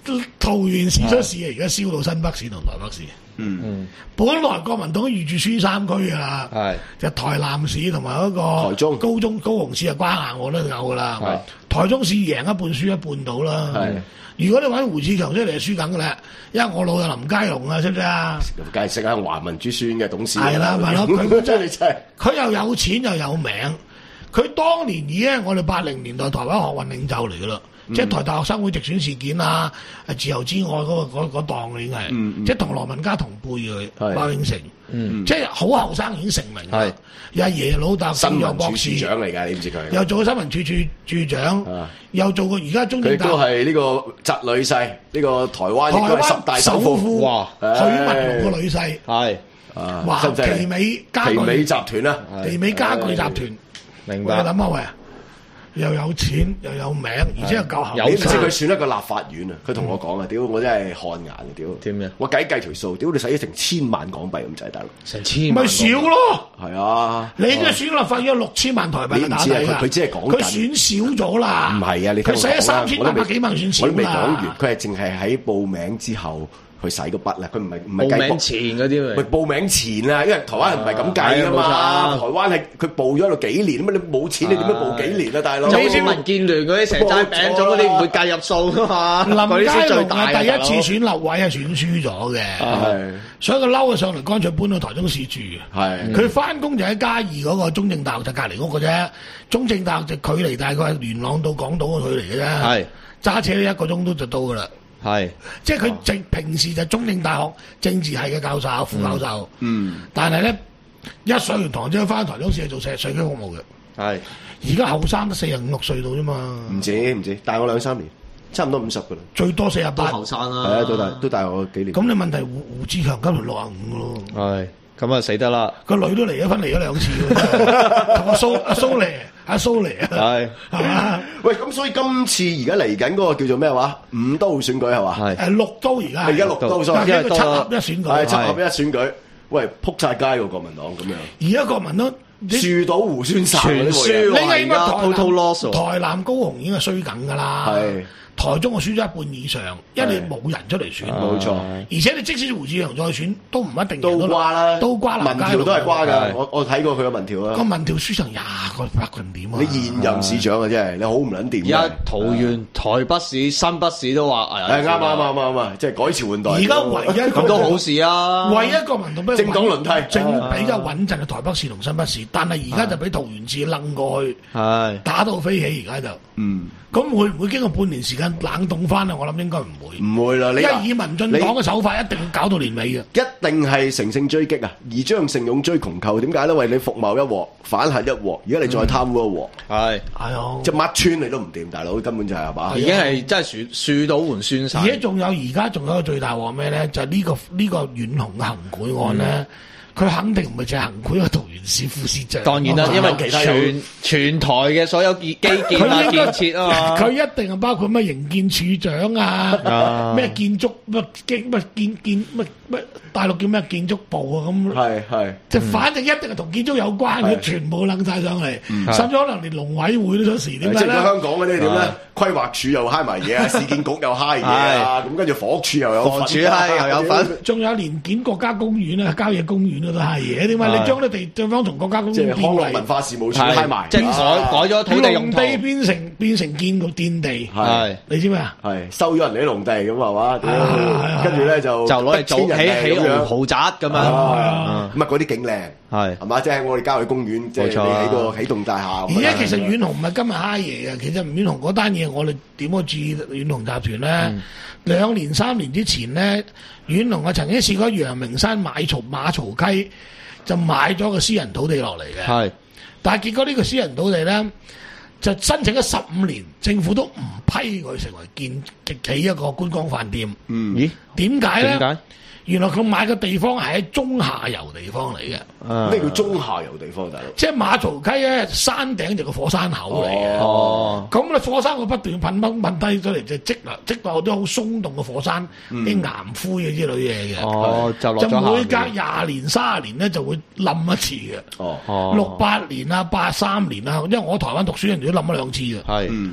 桃園市出事啊，而家燒到新北市同台北市。 嗯嗯， 本來國民黨預住輸三區啊， 係就台南市同埋嗰個台中高中高雄市啊，關硬我都有噶啦。台中市贏一半輸一半到啦。係，如果你揾胡志強出嚟，就輸緊噶啦，因為我老友林佳龍啊，識唔識啊？ 梗係識啊，華民珠書院嘅董事。 係啦，咪咯，佢真係真係，佢又有錢又有名，佢當年已經係我哋八零年代台灣學運領袖嚟噶啦。嗯、即係台大學生會直選事件啊，自由之愛嗰、那個嗰嗰檔已經係，嗯嗯、即係同羅文嘉同輩嘅馬永成，嗯、即係好後生已經成名。係，阿爺老豆新聞處處長嚟㗎，你唔知佢？又做過新聞處處處長，啊、又做過而家中正大學。佢都係呢個侄女婿，呢、這個台灣應該係十大首富。哇！許文龍個女婿係，哇！奇美家具奇美集團啦，奇美家具集團，明白？你諗下喂。又有錢又有名，而且又夠後生。你唔知佢選一個立法院啊？佢同我講啊，屌、嗯、我真係汗顏啊！屌點樣？我計計條數，屌你使咗成千萬港幣咁滯，大佬成千萬咪少咯？係啊！你嘅選立法院有六千萬台幣，你唔知啊？佢佢只係講緊佢選少咗啦。唔係啊！你佢使咗三千八百幾萬選少啦。我都未講完，佢係淨係喺報名之後。去使個筆啦，佢唔係唔係計報名前嗰啲咪？報名前啊，因為台灣人唔係咁計噶嘛。台灣係佢報咗喺度幾年啊嘛，你冇錢你點樣報幾年啊，大佬？就好似民建聯嗰啲成齋餅咗嗰啲唔會計入數噶嘛。林佳龍係第一次選立委係選輸咗嘅，所以佢嬲咗上嚟，乾脆搬到台中市住。係佢翻工就喺嘉義嗰個中正大學就隔離屋嘅啫，中正大學就距離大概係元朗到港島嘅距離嘅啫。係揸車一個鐘都就到噶啦。係，即係佢正平時就中正大學政治系嘅教授、副教授，嗯，但係咧一上完堂之後翻台中市做社社區服務嘅，係，而家後生都四十五六歲到啫嘛，唔止唔止，大我兩三年，差唔多五十噶啦，最多四十八，後生啦，係啊，都大都大我幾年。咁你問題胡胡志強今年六啊五咯，係，咁啊死得啦，個女都離咗婚離咗兩次，同阿蘇阿蘇嚟。阿蘇嚟啊，係係嘛？喂，咁所以今次而家嚟緊嗰個叫做咩話？五都選舉係嘛？係誒六都而家係而家六都，所以一個七合一選舉，係七合一選舉。喂，撲晒街喎國民黨咁樣。而家國民黨樹倒猢猻散，全輸喎。而家 total loss，台南高雄已經係衰緊㗎啦。係。台中我輸咗一半以上，因為你冇人出嚟選，冇錯。而且你即使胡志強再選，都唔一定都瓜啦，都瓜啦。民調都係瓜㗎，我我睇過佢嘅民調啦。個民調輸成廿個百分點啊！你現任市長啊，真係你好唔撚掂。而家桃園、台北市、新北市都話係啱啱啱啱啱，即係改朝換代。而家唯一咁都好事啊！唯一一個民調咩？政黨輪替，正比較穩陣嘅台北市同新北市，但係而家就俾桃園市掕過去，係打到飛起，而家就嗯。咁會唔會經過半年時間冷凍翻啊？我諗應該唔會，唔會啦。你因為以民進黨嘅手法，一定搞到年尾嘅，一定係乘勝追擊啊！而將勝勇追窮寇，點解咧？為你服貿一鑊，反核一鑊，而家你再貪污一鑊，係係啊！即係乜村你都唔掂，大佬根本就係係嘛？已經係真係樹樹倒猢猻散。而家仲有而家仲有一個最大鑊咩咧？就係呢個呢個遠雄嘅行賄案咧。佢肯定唔係淨係行賄個桃園市副市長，當然啦，因為其他全全台嘅所有基基建啊、建設啊嘛，佢一定係包括咩營建處長啊，咩建築乜建乜建建乜乜大陸叫咩建築部啊咁，係係，即係反正一定係同建築有關嘅，全部擸晒上嚟，甚至可能連農委會都出事，點解咧？香港嗰啲點咧？規劃署又揩埋嘢啊，市建局又揩嘢啊，咁跟住房屋署又有份，房署揩又有份，仲有連建國家公園啊、郊野公園都揩嘢，點解你將啲地地方從國家公園變為文化事務署揩埋，即係改改咗土地用途，農地變成變成建個電地，係你知咩啊？係收咗人哋啲農地咁係嘛？跟住咧就就攞嚟做起起豪宅咁樣，咁啊嗰啲景靚係係嘛？即係我哋郊野公園，即係你喺個起棟大廈。而家其實遠雄唔係今日揩嘢嘅，其實遠雄嗰單嘢。我哋點樣注意遠雄集團咧？嗯、兩年三年之前咧，遠雄啊曾經試過喺陽明山買曹馬曹溪，就買咗個私人土地落嚟嘅。係，但係結果呢個私人土地咧，就申請咗十五年，政府都唔批佢成為建起一個觀光飯店。嗯，咦？點解咧？點解？原來佢買嘅地方係喺中下游地方嚟嘅。咩叫中下游地方，大佬？即係馬槽溪咧，山頂就個火山口嚟嘅。哦，咁你火山會不斷噴噴噴低咗嚟，就積啦，積落啲好鬆動嘅火山，啲岩灰嘅之類嘢嘅。哦，就落咗下。就每隔廿年、卅年咧就會冧一次嘅。哦，六八年啊，八三年啊，因為我台灣讀書人哋都冧咗兩次嘅。係。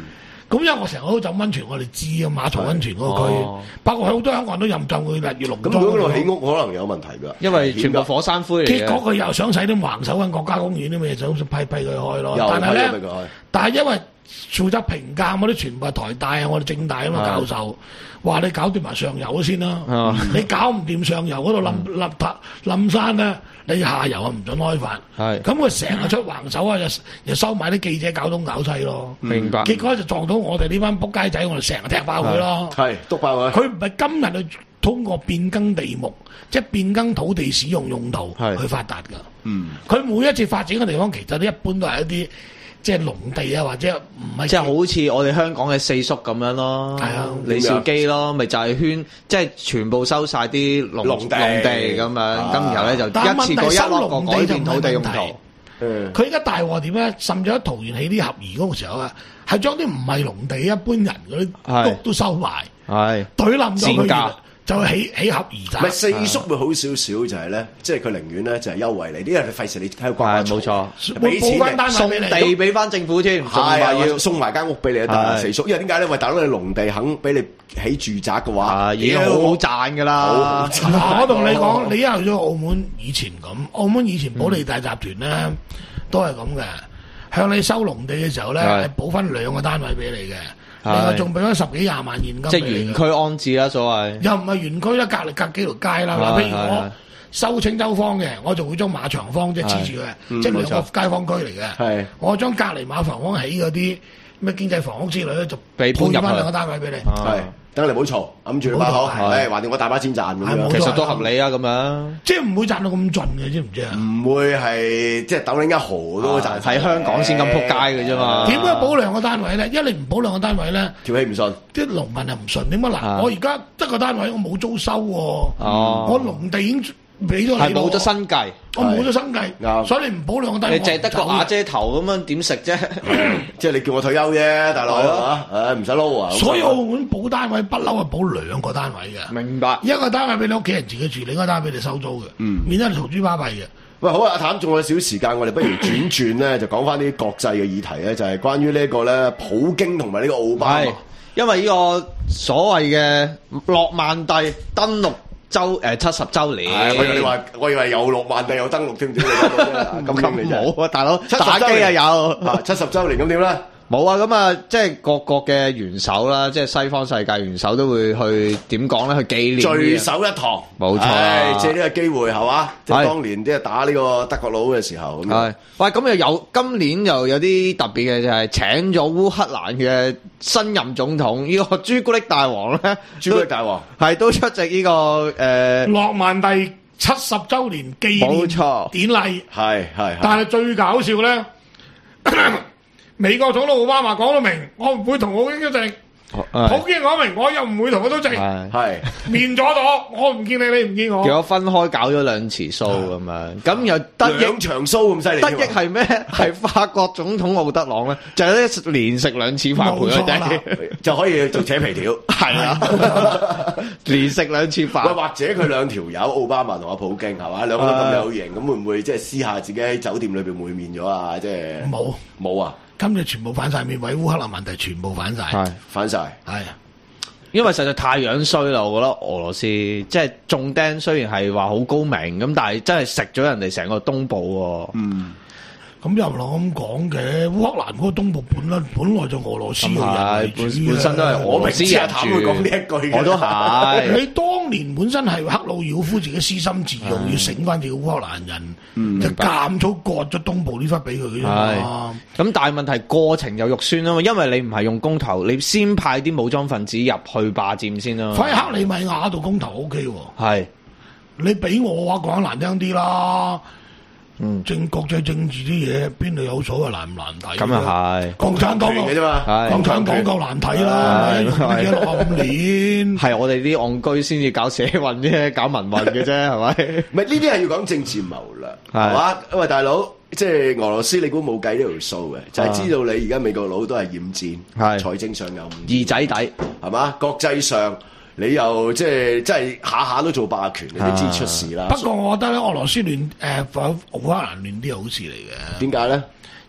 咁因為我成日都浸溫泉，我哋知啊，馬槽溫泉嗰個區， 哦、 包括好多香港人都任浸佢日月龍莊。 咁如果嗰度起屋可能有問題㗎， 因為全部火山灰嚟嘅。 結果佢又想使啲橫手揾國家公園啲咩，想批批佢開咯。但係咧，但係因為負責評價嗰啲全部係台大啊，我哋政大啊嘛教授話你搞掂埋上游先啦， 啊、 你搞唔掂上游嗰度冧冧塔冧山咧，你下游啊唔准開發。係咁佢成日出橫手啊，又又收買啲記者搞東搞西咯。 明白。 結果就撞到我哋呢班仆街仔，我哋成日踢爆佢咯。 係督爆佢。 佢唔係今日去通過變更地目，即係變更土地使用用途去發達㗎。嗯，佢每一次發展嘅地方，其實都一般都係一啲。即係農地啊，或者唔係即係好似我哋香港嘅四叔咁樣咯，係啊，李兆基咯，咪就係圈，即係全部收晒啲農農地咁樣，咁然後咧就一次過一落個改變土地用途。 佢而家大鑊點咧？甚至喺桃園起啲合宜嗰個時候啊，係將啲唔係農地一般人嗰啲屋都收埋，係懟冧咗佢。就起起合宜咋？ 唔係四叔會好少少就係咧，即係佢寧願咧就係優惠你，因為你費事你喺度掛冇錯， 俾錢送地俾翻政府添， 係啊，要送埋間屋俾你啊！四叔，因為點解咧？喂，大佬你農地肯俾你起住宅嘅話， 已經好好賺㗎啦。 我同你講，你一去咗澳門以前咁，澳門以前保利大集團咧都係咁嘅，向你收農地嘅時候咧，係補翻兩個單位俾你嘅。另外仲俾咗十幾廿萬現金， 即係園區安置啦，所謂又唔係園區啦，隔離隔幾條街啦。嗱，譬如我收青洲坊嘅，我就會將馬場坊即係黐住嘅，即係兩個街坊區嚟嘅。我將隔離馬房坊起嗰啲咩經濟房屋之類咧，就配翻兩個單位俾你。係。 等你唔好嘈，揞住把口，係橫掂我大把錢賺咁樣， 其實都合理啊咁樣。 即係唔會賺到咁盡嘅，知唔知啊？ 唔會係即係斗零一毫都賺， 喺香港先咁撲街嘅啫嘛。 點解補兩個單位咧？因為你唔補兩個單位咧， 條氣唔順， 啲農民又唔順。點解嗱？我而家得個單位，我冇租收喎。我農地已經俾咗你， 係冇咗生計， 我冇咗生計，所以你唔補兩個單位， 你淨係得個瓦遮頭咁樣點食啫？ 即係你叫我退休啫，大佬嚇，誒唔使撈啊！ 所以澳門補單位不嬲係補兩個單位嘅， 明白？ 一個單位俾你屋企人自己住，另一個單位俾你收租嘅，免得你嘈豬巴閉嘅。 喂，好啊，阿譚，仲有少少時間，我哋不如轉轉咧，就講翻啲國際嘅議題咧，就係關於呢一個咧，普京同埋呢個奧巴馬， 因為呢個所謂嘅諾曼第登陸。周誒七十週年， 我以為你話，我以為有諾曼第有登陸添，點你講到啫？咁冇啊，大佬打機啊有， 七十週年咁點咧？ 冇啊，咁啊，即係各國嘅元首啦，即係西方世界元首都會去點講咧？去紀念聚首一堂， 冇錯， 借呢個機會係嘛？即係當年即係打呢個德國佬嘅時候咁。係， 喂，咁又有今年又有啲特別嘅，就係請咗烏克蘭嘅新任總統呢個朱古力大王咧， 朱古力大王係都出席呢個誒諾曼第七十週年紀念典禮， 係係。 但係最搞笑咧。美國總統奧巴馬講到明，我唔會同普京出席。普京講明，我又唔會同佢出席。係面咗咗，我唔見你，你唔見我。 結果分開搞咗兩次 show 咁樣，咁又得兩場 show 咁犀利。 得益係咩？係法國總統奧德朗咧，就係咧連食兩次飯陪佢哋， 就可以做扯皮條。 係啊，連食兩次飯。 喂，或者佢兩條友奧巴馬同阿普京係嘛，兩個都咁有型，咁會唔會即係私下自己喺酒店裏邊會面咗啊？即係冇冇啊？ 今日全部反晒面，為烏克蘭問題全部反晒， 係反晒， 係， 因為實在太樣衰啦！我覺得俄羅斯即係中釘，雖然係話好高明咁，但係真係食咗人哋成個東部喎。嗯。 咁又唔能咁講嘅，烏克蘭嗰個東部本來本來就俄羅斯嘅人本本身都係俄羅斯人住。 會講呢一句， 我都係。 你當年本身係克魯曉夫自己私心自用，要醒翻自己烏克蘭人，就監粗割咗東部呢忽俾佢嘅啫嘛。 咁但係問題過程又肉酸啊嘛，因為你唔係用公投，你先派啲武裝分子入去霸佔先啦。 喺克里米亞度公投 O K 喎。係。你俾我話講得難聽啲啦。嗯，政國際政治啲嘢邊度有所謂難唔難睇？ 咁又係， 共產黨嘅啫嘛，共產黨夠難睇啦，係咪？六十五年， 係我哋啲戇居先至搞社運啫，搞民運嘅啫，係咪？ 唔係呢啲係要講政治謀略，係嘛？因為大佬即係俄羅斯，你估冇計呢條數嘅，就係知道你而家美國佬都係厭戰，係財政上有二仔底， 係嘛？國際上。你又即係即係下下都做霸權，你都知出事啦。 不過我覺得咧，俄羅斯亂誒，烏克蘭亂啲係好事嚟嘅。 點解咧？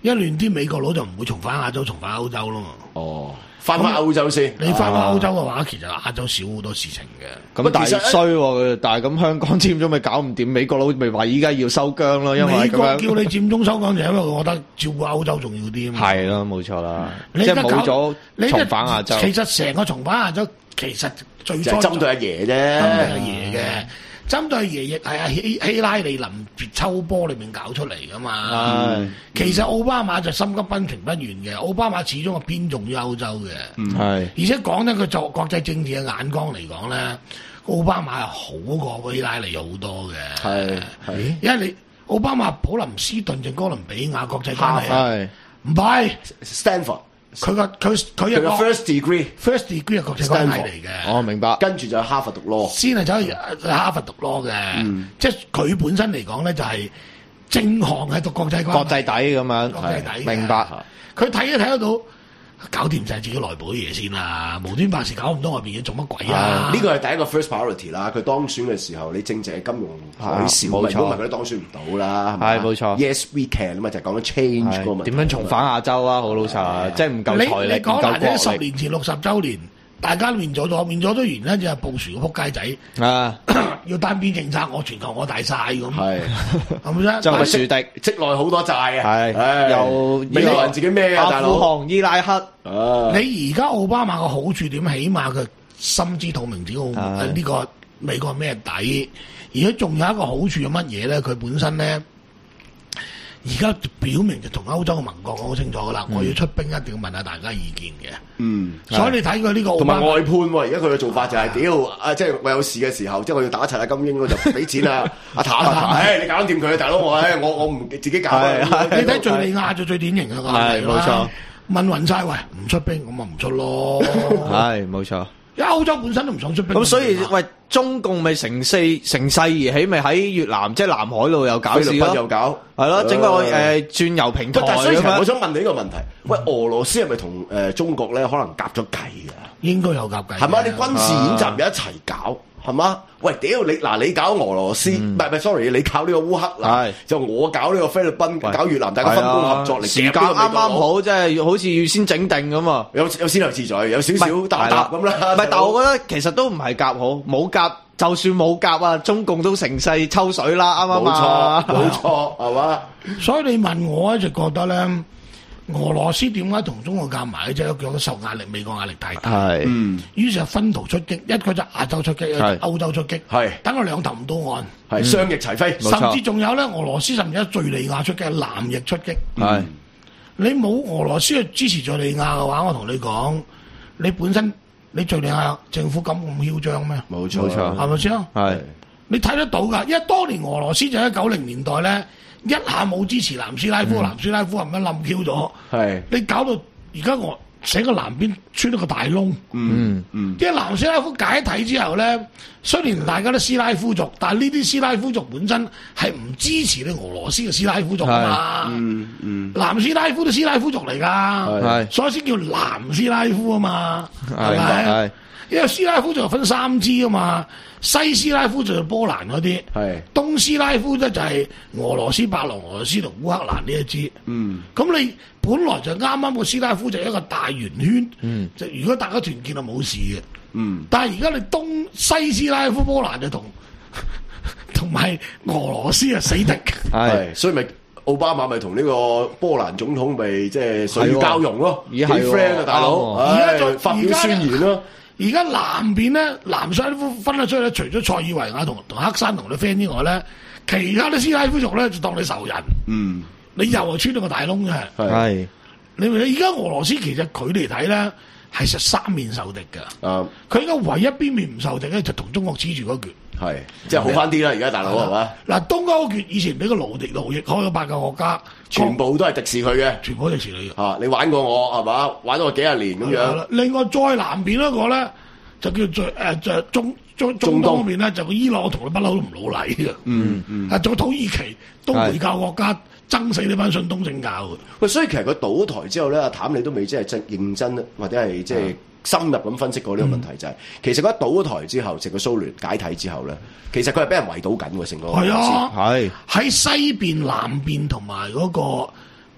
一亂啲美國佬就唔會重返亞洲，重返歐洲咯。 哦。翻返歐洲先， 你翻返歐洲嘅話，其實亞洲少好多事情嘅。 咁但係衰喎，但係咁香港佔咗咪搞唔掂？美國佬咪話依家要收姜咯，因為美國叫你佔中收姜就因為我覺得照顧歐洲重要啲啊嘛。 係咯，冇錯啦，即係冇咗重返亞洲。 其實成個重返亞洲其實最初就針對阿爺啫， 針對阿爺嘅。針對爺亦係阿希希拉里臨絕秋波裏面搞出嚟噶嘛， 嗯、 其實奧巴馬就心急奔情不願嘅，奧巴馬始終係偏重於歐洲嘅，係、 嗯， 而且講得佢作國際政治嘅眼光嚟講咧，奧巴馬係好過希拉里好多嘅， 係係， 因為你奧巴馬普林斯頓定哥倫比亞國際關係係唔係 Stanford。 佢個佢佢一個 first degree，first degree 係國際關係嚟嘅。 我明白。 跟住就哈佛讀 law， 先係走去哈佛讀 law 嘅，嗯、即係佢本身嚟講咧就係正行係讀國際關係， 國際底咁樣， 國際底明白。 佢睇都睇得到。搞掂就係自己內部嘅嘢先啦，無端白事搞咁多外邊嘢做乜鬼啊？ 呢個係第一個 first priority 啦。佢當選嘅時候，你正值係金融海嘯， 冇錯， 如果唔係佢都當選唔到啦，係咪？係冇錯。 Yes we can 啊嘛，就係講緊 change 個問題。 點樣重返亞洲啊？好老實，即係唔夠財力，唔夠國力。 你講嗱，十年前六十週年，大家變咗咗，變咗咗原因就係布殊個撲街仔啊！要單邊政策，我全球我大晒咁，係係咪先？ 就係樹敵， 積內好多債啊！ 係又美國人自己孭啊，大佬。 阿富汗、伊拉克。 啊、你而家奧巴馬個好處點？起碼佢心知肚明，知道呢個美國係咩底。而且仲有一個好處係乜嘢咧？佢本身咧，而家表明就同歐洲嘅盟國講好清楚噶啦。嗯、我要出兵，一定要問下大家意見嘅。嗯，所以你睇佢呢個同埋外判喎。而家佢嘅做法就係、是、屌啊！即係我有事嘅時候，即係我要打柒阿金英，我就俾錢啊！阿譚啊，誒你搞掂佢，大佬我誒我我唔自己搞。 你睇敍利亞就最典型嘅個係冇錯。 問勻晒喂，唔出兵咁咪唔出咯。 係冇錯， 因為歐洲本身都唔想出兵。 咁所以喂，中共咪乘勢乘勢而起，咪喺越南即係南海度又搞事咯， 又搞係咯，整個誒轉油平台咁樣。 但係所以其實我想問你呢個問題，喂，俄羅斯係咪同誒中國咧可能夾咗計㗎？ 應該有夾計。 係咪？你軍事演習又一齊搞？係嘛？喂，屌你嗱！你搞俄羅斯，唔係唔係，sorry，你搞呢個烏克蘭，就我搞呢個菲律賓，搞越南，大家分工合作嚟。時間啱啱好，即係好似要先整定咁啊！有有先後次序，有少少搭搭咁啦。唔係，但係我覺得其實都唔係夾好，冇夾，就算冇夾啊，中共都乘勢抽水啦，啱唔啱啊？ 冇錯，冇錯，係嘛？ 所以你問我，一直覺得咧，俄羅斯點解同中國夾埋咧？即係覺得受壓力，美國壓力太大。係，嗯，於是就分途出擊，一個就亞洲出擊，一個歐洲出擊，係等佢兩頭唔到岸， 係雙翼齊飛。 甚至仲有咧，俄羅斯甚至喺敍利亞出擊，南翼出擊。係，你冇俄羅斯去支持敍利亞嘅話，我同你講，你本身你敍利亞政府咁咁囂張咩？ 冇錯， 係咪先？係，你睇得到㗎，因為當年俄羅斯就喺九零年代咧。一下冇支持南斯拉夫，嗯、南斯拉夫係咪冧 Q 咗？係你搞到而家我成個南邊穿咗個大窿。嗯嗯，因為南斯拉夫解體之後咧，雖然大家都斯拉夫族，但係呢啲斯拉夫族本身係唔支持你俄羅斯嘅斯拉夫族啊嘛。嗯嗯，南斯拉夫都斯拉夫族嚟㗎，係所以先叫南斯拉夫啊嘛，係咪？係。因為斯拉夫就分三支啊嘛，西斯拉夫就係波蘭嗰啲，係東斯拉夫咧就係俄羅斯、白俄羅斯同烏克蘭呢一支。嗯，咁你本來就啱啱個斯拉夫就一個大圓圈，嗯，就如果大家團結就冇事嘅。嗯，但係而家你東西斯拉夫波蘭就同同埋俄羅斯啊死敵， 係，所以咪奧巴馬咪同呢個波蘭總統咪即係水乳交融咯，幾 friend 啊大佬，而家再發表宣言咯。 而家南邊咧，南斯拉夫分得出去咧，除咗塞爾維亞同同黑山同你 friend 之外咧，其他啲斯拉夫族咧就當你仇人。嗯，你又係穿咗個大窿嘅。係，你明唔明？而家俄羅斯其實佢哋睇咧係實三面受敵㗎。啊，佢而家唯一邊面唔受敵咧，就同中國黐住嗰橛。係， 即係好翻啲啦！而家大佬係嘛？ 嗱，東歐橛以前俾個勞敵勞役開咗八個國家， 全部都係敵視佢嘅， 全部都敵視你嘅。 啊，你玩過我係嘛？玩咗我幾廿年咁樣。 另外再南邊嗰個咧，就叫最誒就中中中東嗰邊咧，就個伊朗同佢不嬲都唔老禮嘅。嗯嗯。啊，仲有土耳其東回教國家憎死呢班信東正教嘅。 喂，所以其實佢倒台之後咧，阿譚你都未即係真認真或者係即係深入咁分析過呢個問題，就係其實佢一倒咗台之後，成個蘇聯解體之後咧，其實佢係俾人圍堵緊喎，成個係啊，係喺西邊、南邊同埋嗰個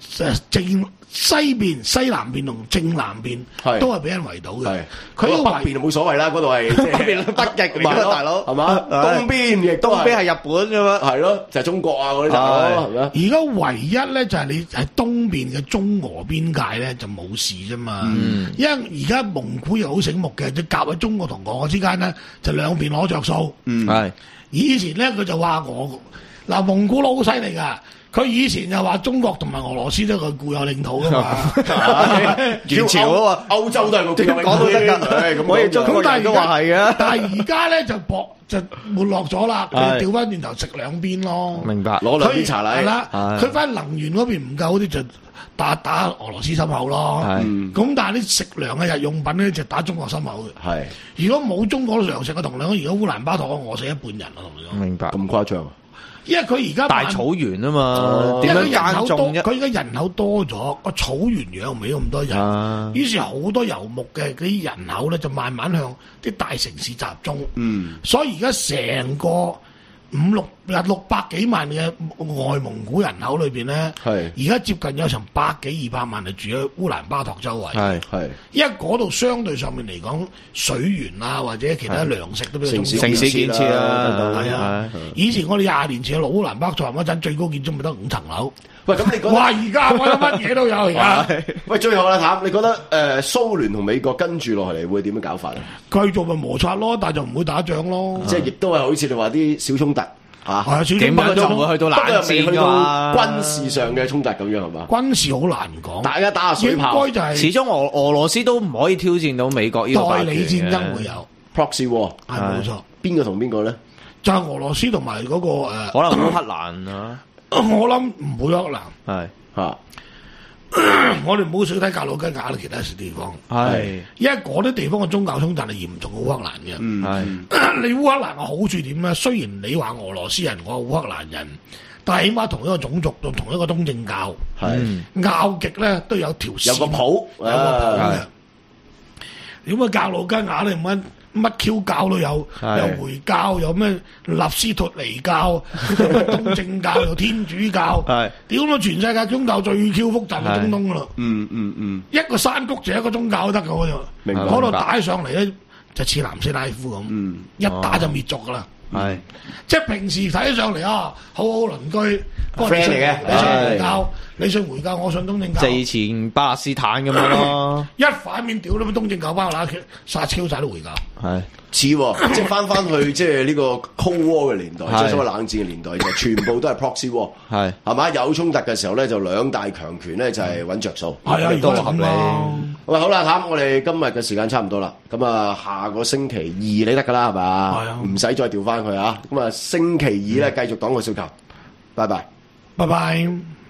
誒正西邊、西南邊同正南邊都係俾人圍到嘅。 佢北邊就冇所謂啦，嗰度係北極嚟嘅大佬，係嘛？東邊亦都係係日本咁樣，係咯，就係中國啊嗰啲大佬，係咪？ 而家唯一咧就係你喺東邊嘅中俄邊界咧就冇事啫嘛。因為而家蒙古又好醒目嘅，就夾喺中國同俄之間咧就兩邊攞着數。係以前咧佢就話俄嗱蒙古佬好犀利㗎。佢以前又話中國同埋俄羅斯都係佢固有領土噶嘛， 元朝啊嘛，歐洲都係個固有領土，講都得㗎。咁可以中國人都話係嘅。 但係而家咧就薄就沒落咗啦，佢調翻轉頭食兩邊咯。 明白， 攞兩邊茶禮。 係啦，佢翻能源嗰邊唔夠啲就打打俄羅斯心口咯。咁但係啲食糧嘅日用品咧就打中國心口嘅。係，如果冇中國糧食嘅同量，如果烏蘭巴托餓死一半人啊，同你講。 明白， 咁誇張啊！ 因為佢而家大草原啊嘛，點樣耕種啫？ 佢而家人口多咗，個草原養唔起咁多人，啊、於是好多游牧嘅嗰啲人口咧就慢慢向啲大城市集中。嗯，所以而家成個五六六百幾萬嘅外蒙古人口裏邊咧，係而家接近有成百幾二百萬係住喺烏蘭巴托周圍。係係，因為嗰度相對上面嚟講，水源啊或者其他糧食都比較重要。 城市建設啦， 係啊。以前我哋廿年前去烏蘭巴托嗰陣，最高建築咪得五層樓。 喂，咁你覺得？ 哇！而家我覺得乜嘢都有而家。 喂，最後啦，譚，你覺得誒蘇聯同美國跟住落嚟會點樣搞法啊？ 繼續咪摩擦咯，但係就唔會打仗咯。 即係亦都係好似你話啲小衝突。啊，係啊， 點樣就唔會去到冷戰㗎嘛？ 軍事上嘅衝突咁樣係嘛？ 軍事好難講， 大家打下水炮。 應該就係始終俄俄羅斯都唔可以挑戰到美國呢個代理戰爭會有 proxy war， 係冇錯。邊個同邊個咧？ 就係俄羅斯同埋嗰個誒， 可能烏克蘭啊。 我諗唔會烏克蘭係嚇。 我哋唔好少睇格魯吉亞啦，其他地方係， 因為嗰啲地方嘅宗教衝突係嚴重過烏克蘭嘅。嗯，係。你烏克蘭嘅好處點咧？雖然你話俄羅斯人，我係烏克蘭人，但係起碼同一個種族，同一個東正教，係拗極咧都有條線， 有個譜，有個譜嘅。 點解格魯吉亞你唔揾？乜 Q 教都有，有回教，有咩納斯托尼教，東正教，有天主教，屌到全世界宗教最 Q 複雜嘅中東噶啦。嗯嗯嗯，一個山谷就一個宗教都得噶嗰度，嗰度打上嚟咧就似南斯拉夫咁，一打就滅族噶啦。係，即係平時睇上嚟啊，好好鄰居 friend 嚟嘅， 你信回教，你信回教，我信東正教。 就以前巴勒斯坦咁樣咯， 一反面屌你乜東正教包乸殺超晒都回教。 係似即係翻翻去即係呢個 Cold War 嘅年代，即係所謂冷戰嘅年代，就全部都係 proxy war，係係嘛？有衝突嘅時候咧，就兩大強權咧就係揾着數， 係啊， 都合理。喂，好啦，譚，我哋今日嘅時間差唔多啦，咁啊，下個星期二你得噶啦，係嘛？係啊，唔使再調翻佢啊。咁啊，星期二咧繼續講個笑球，拜拜， 拜拜。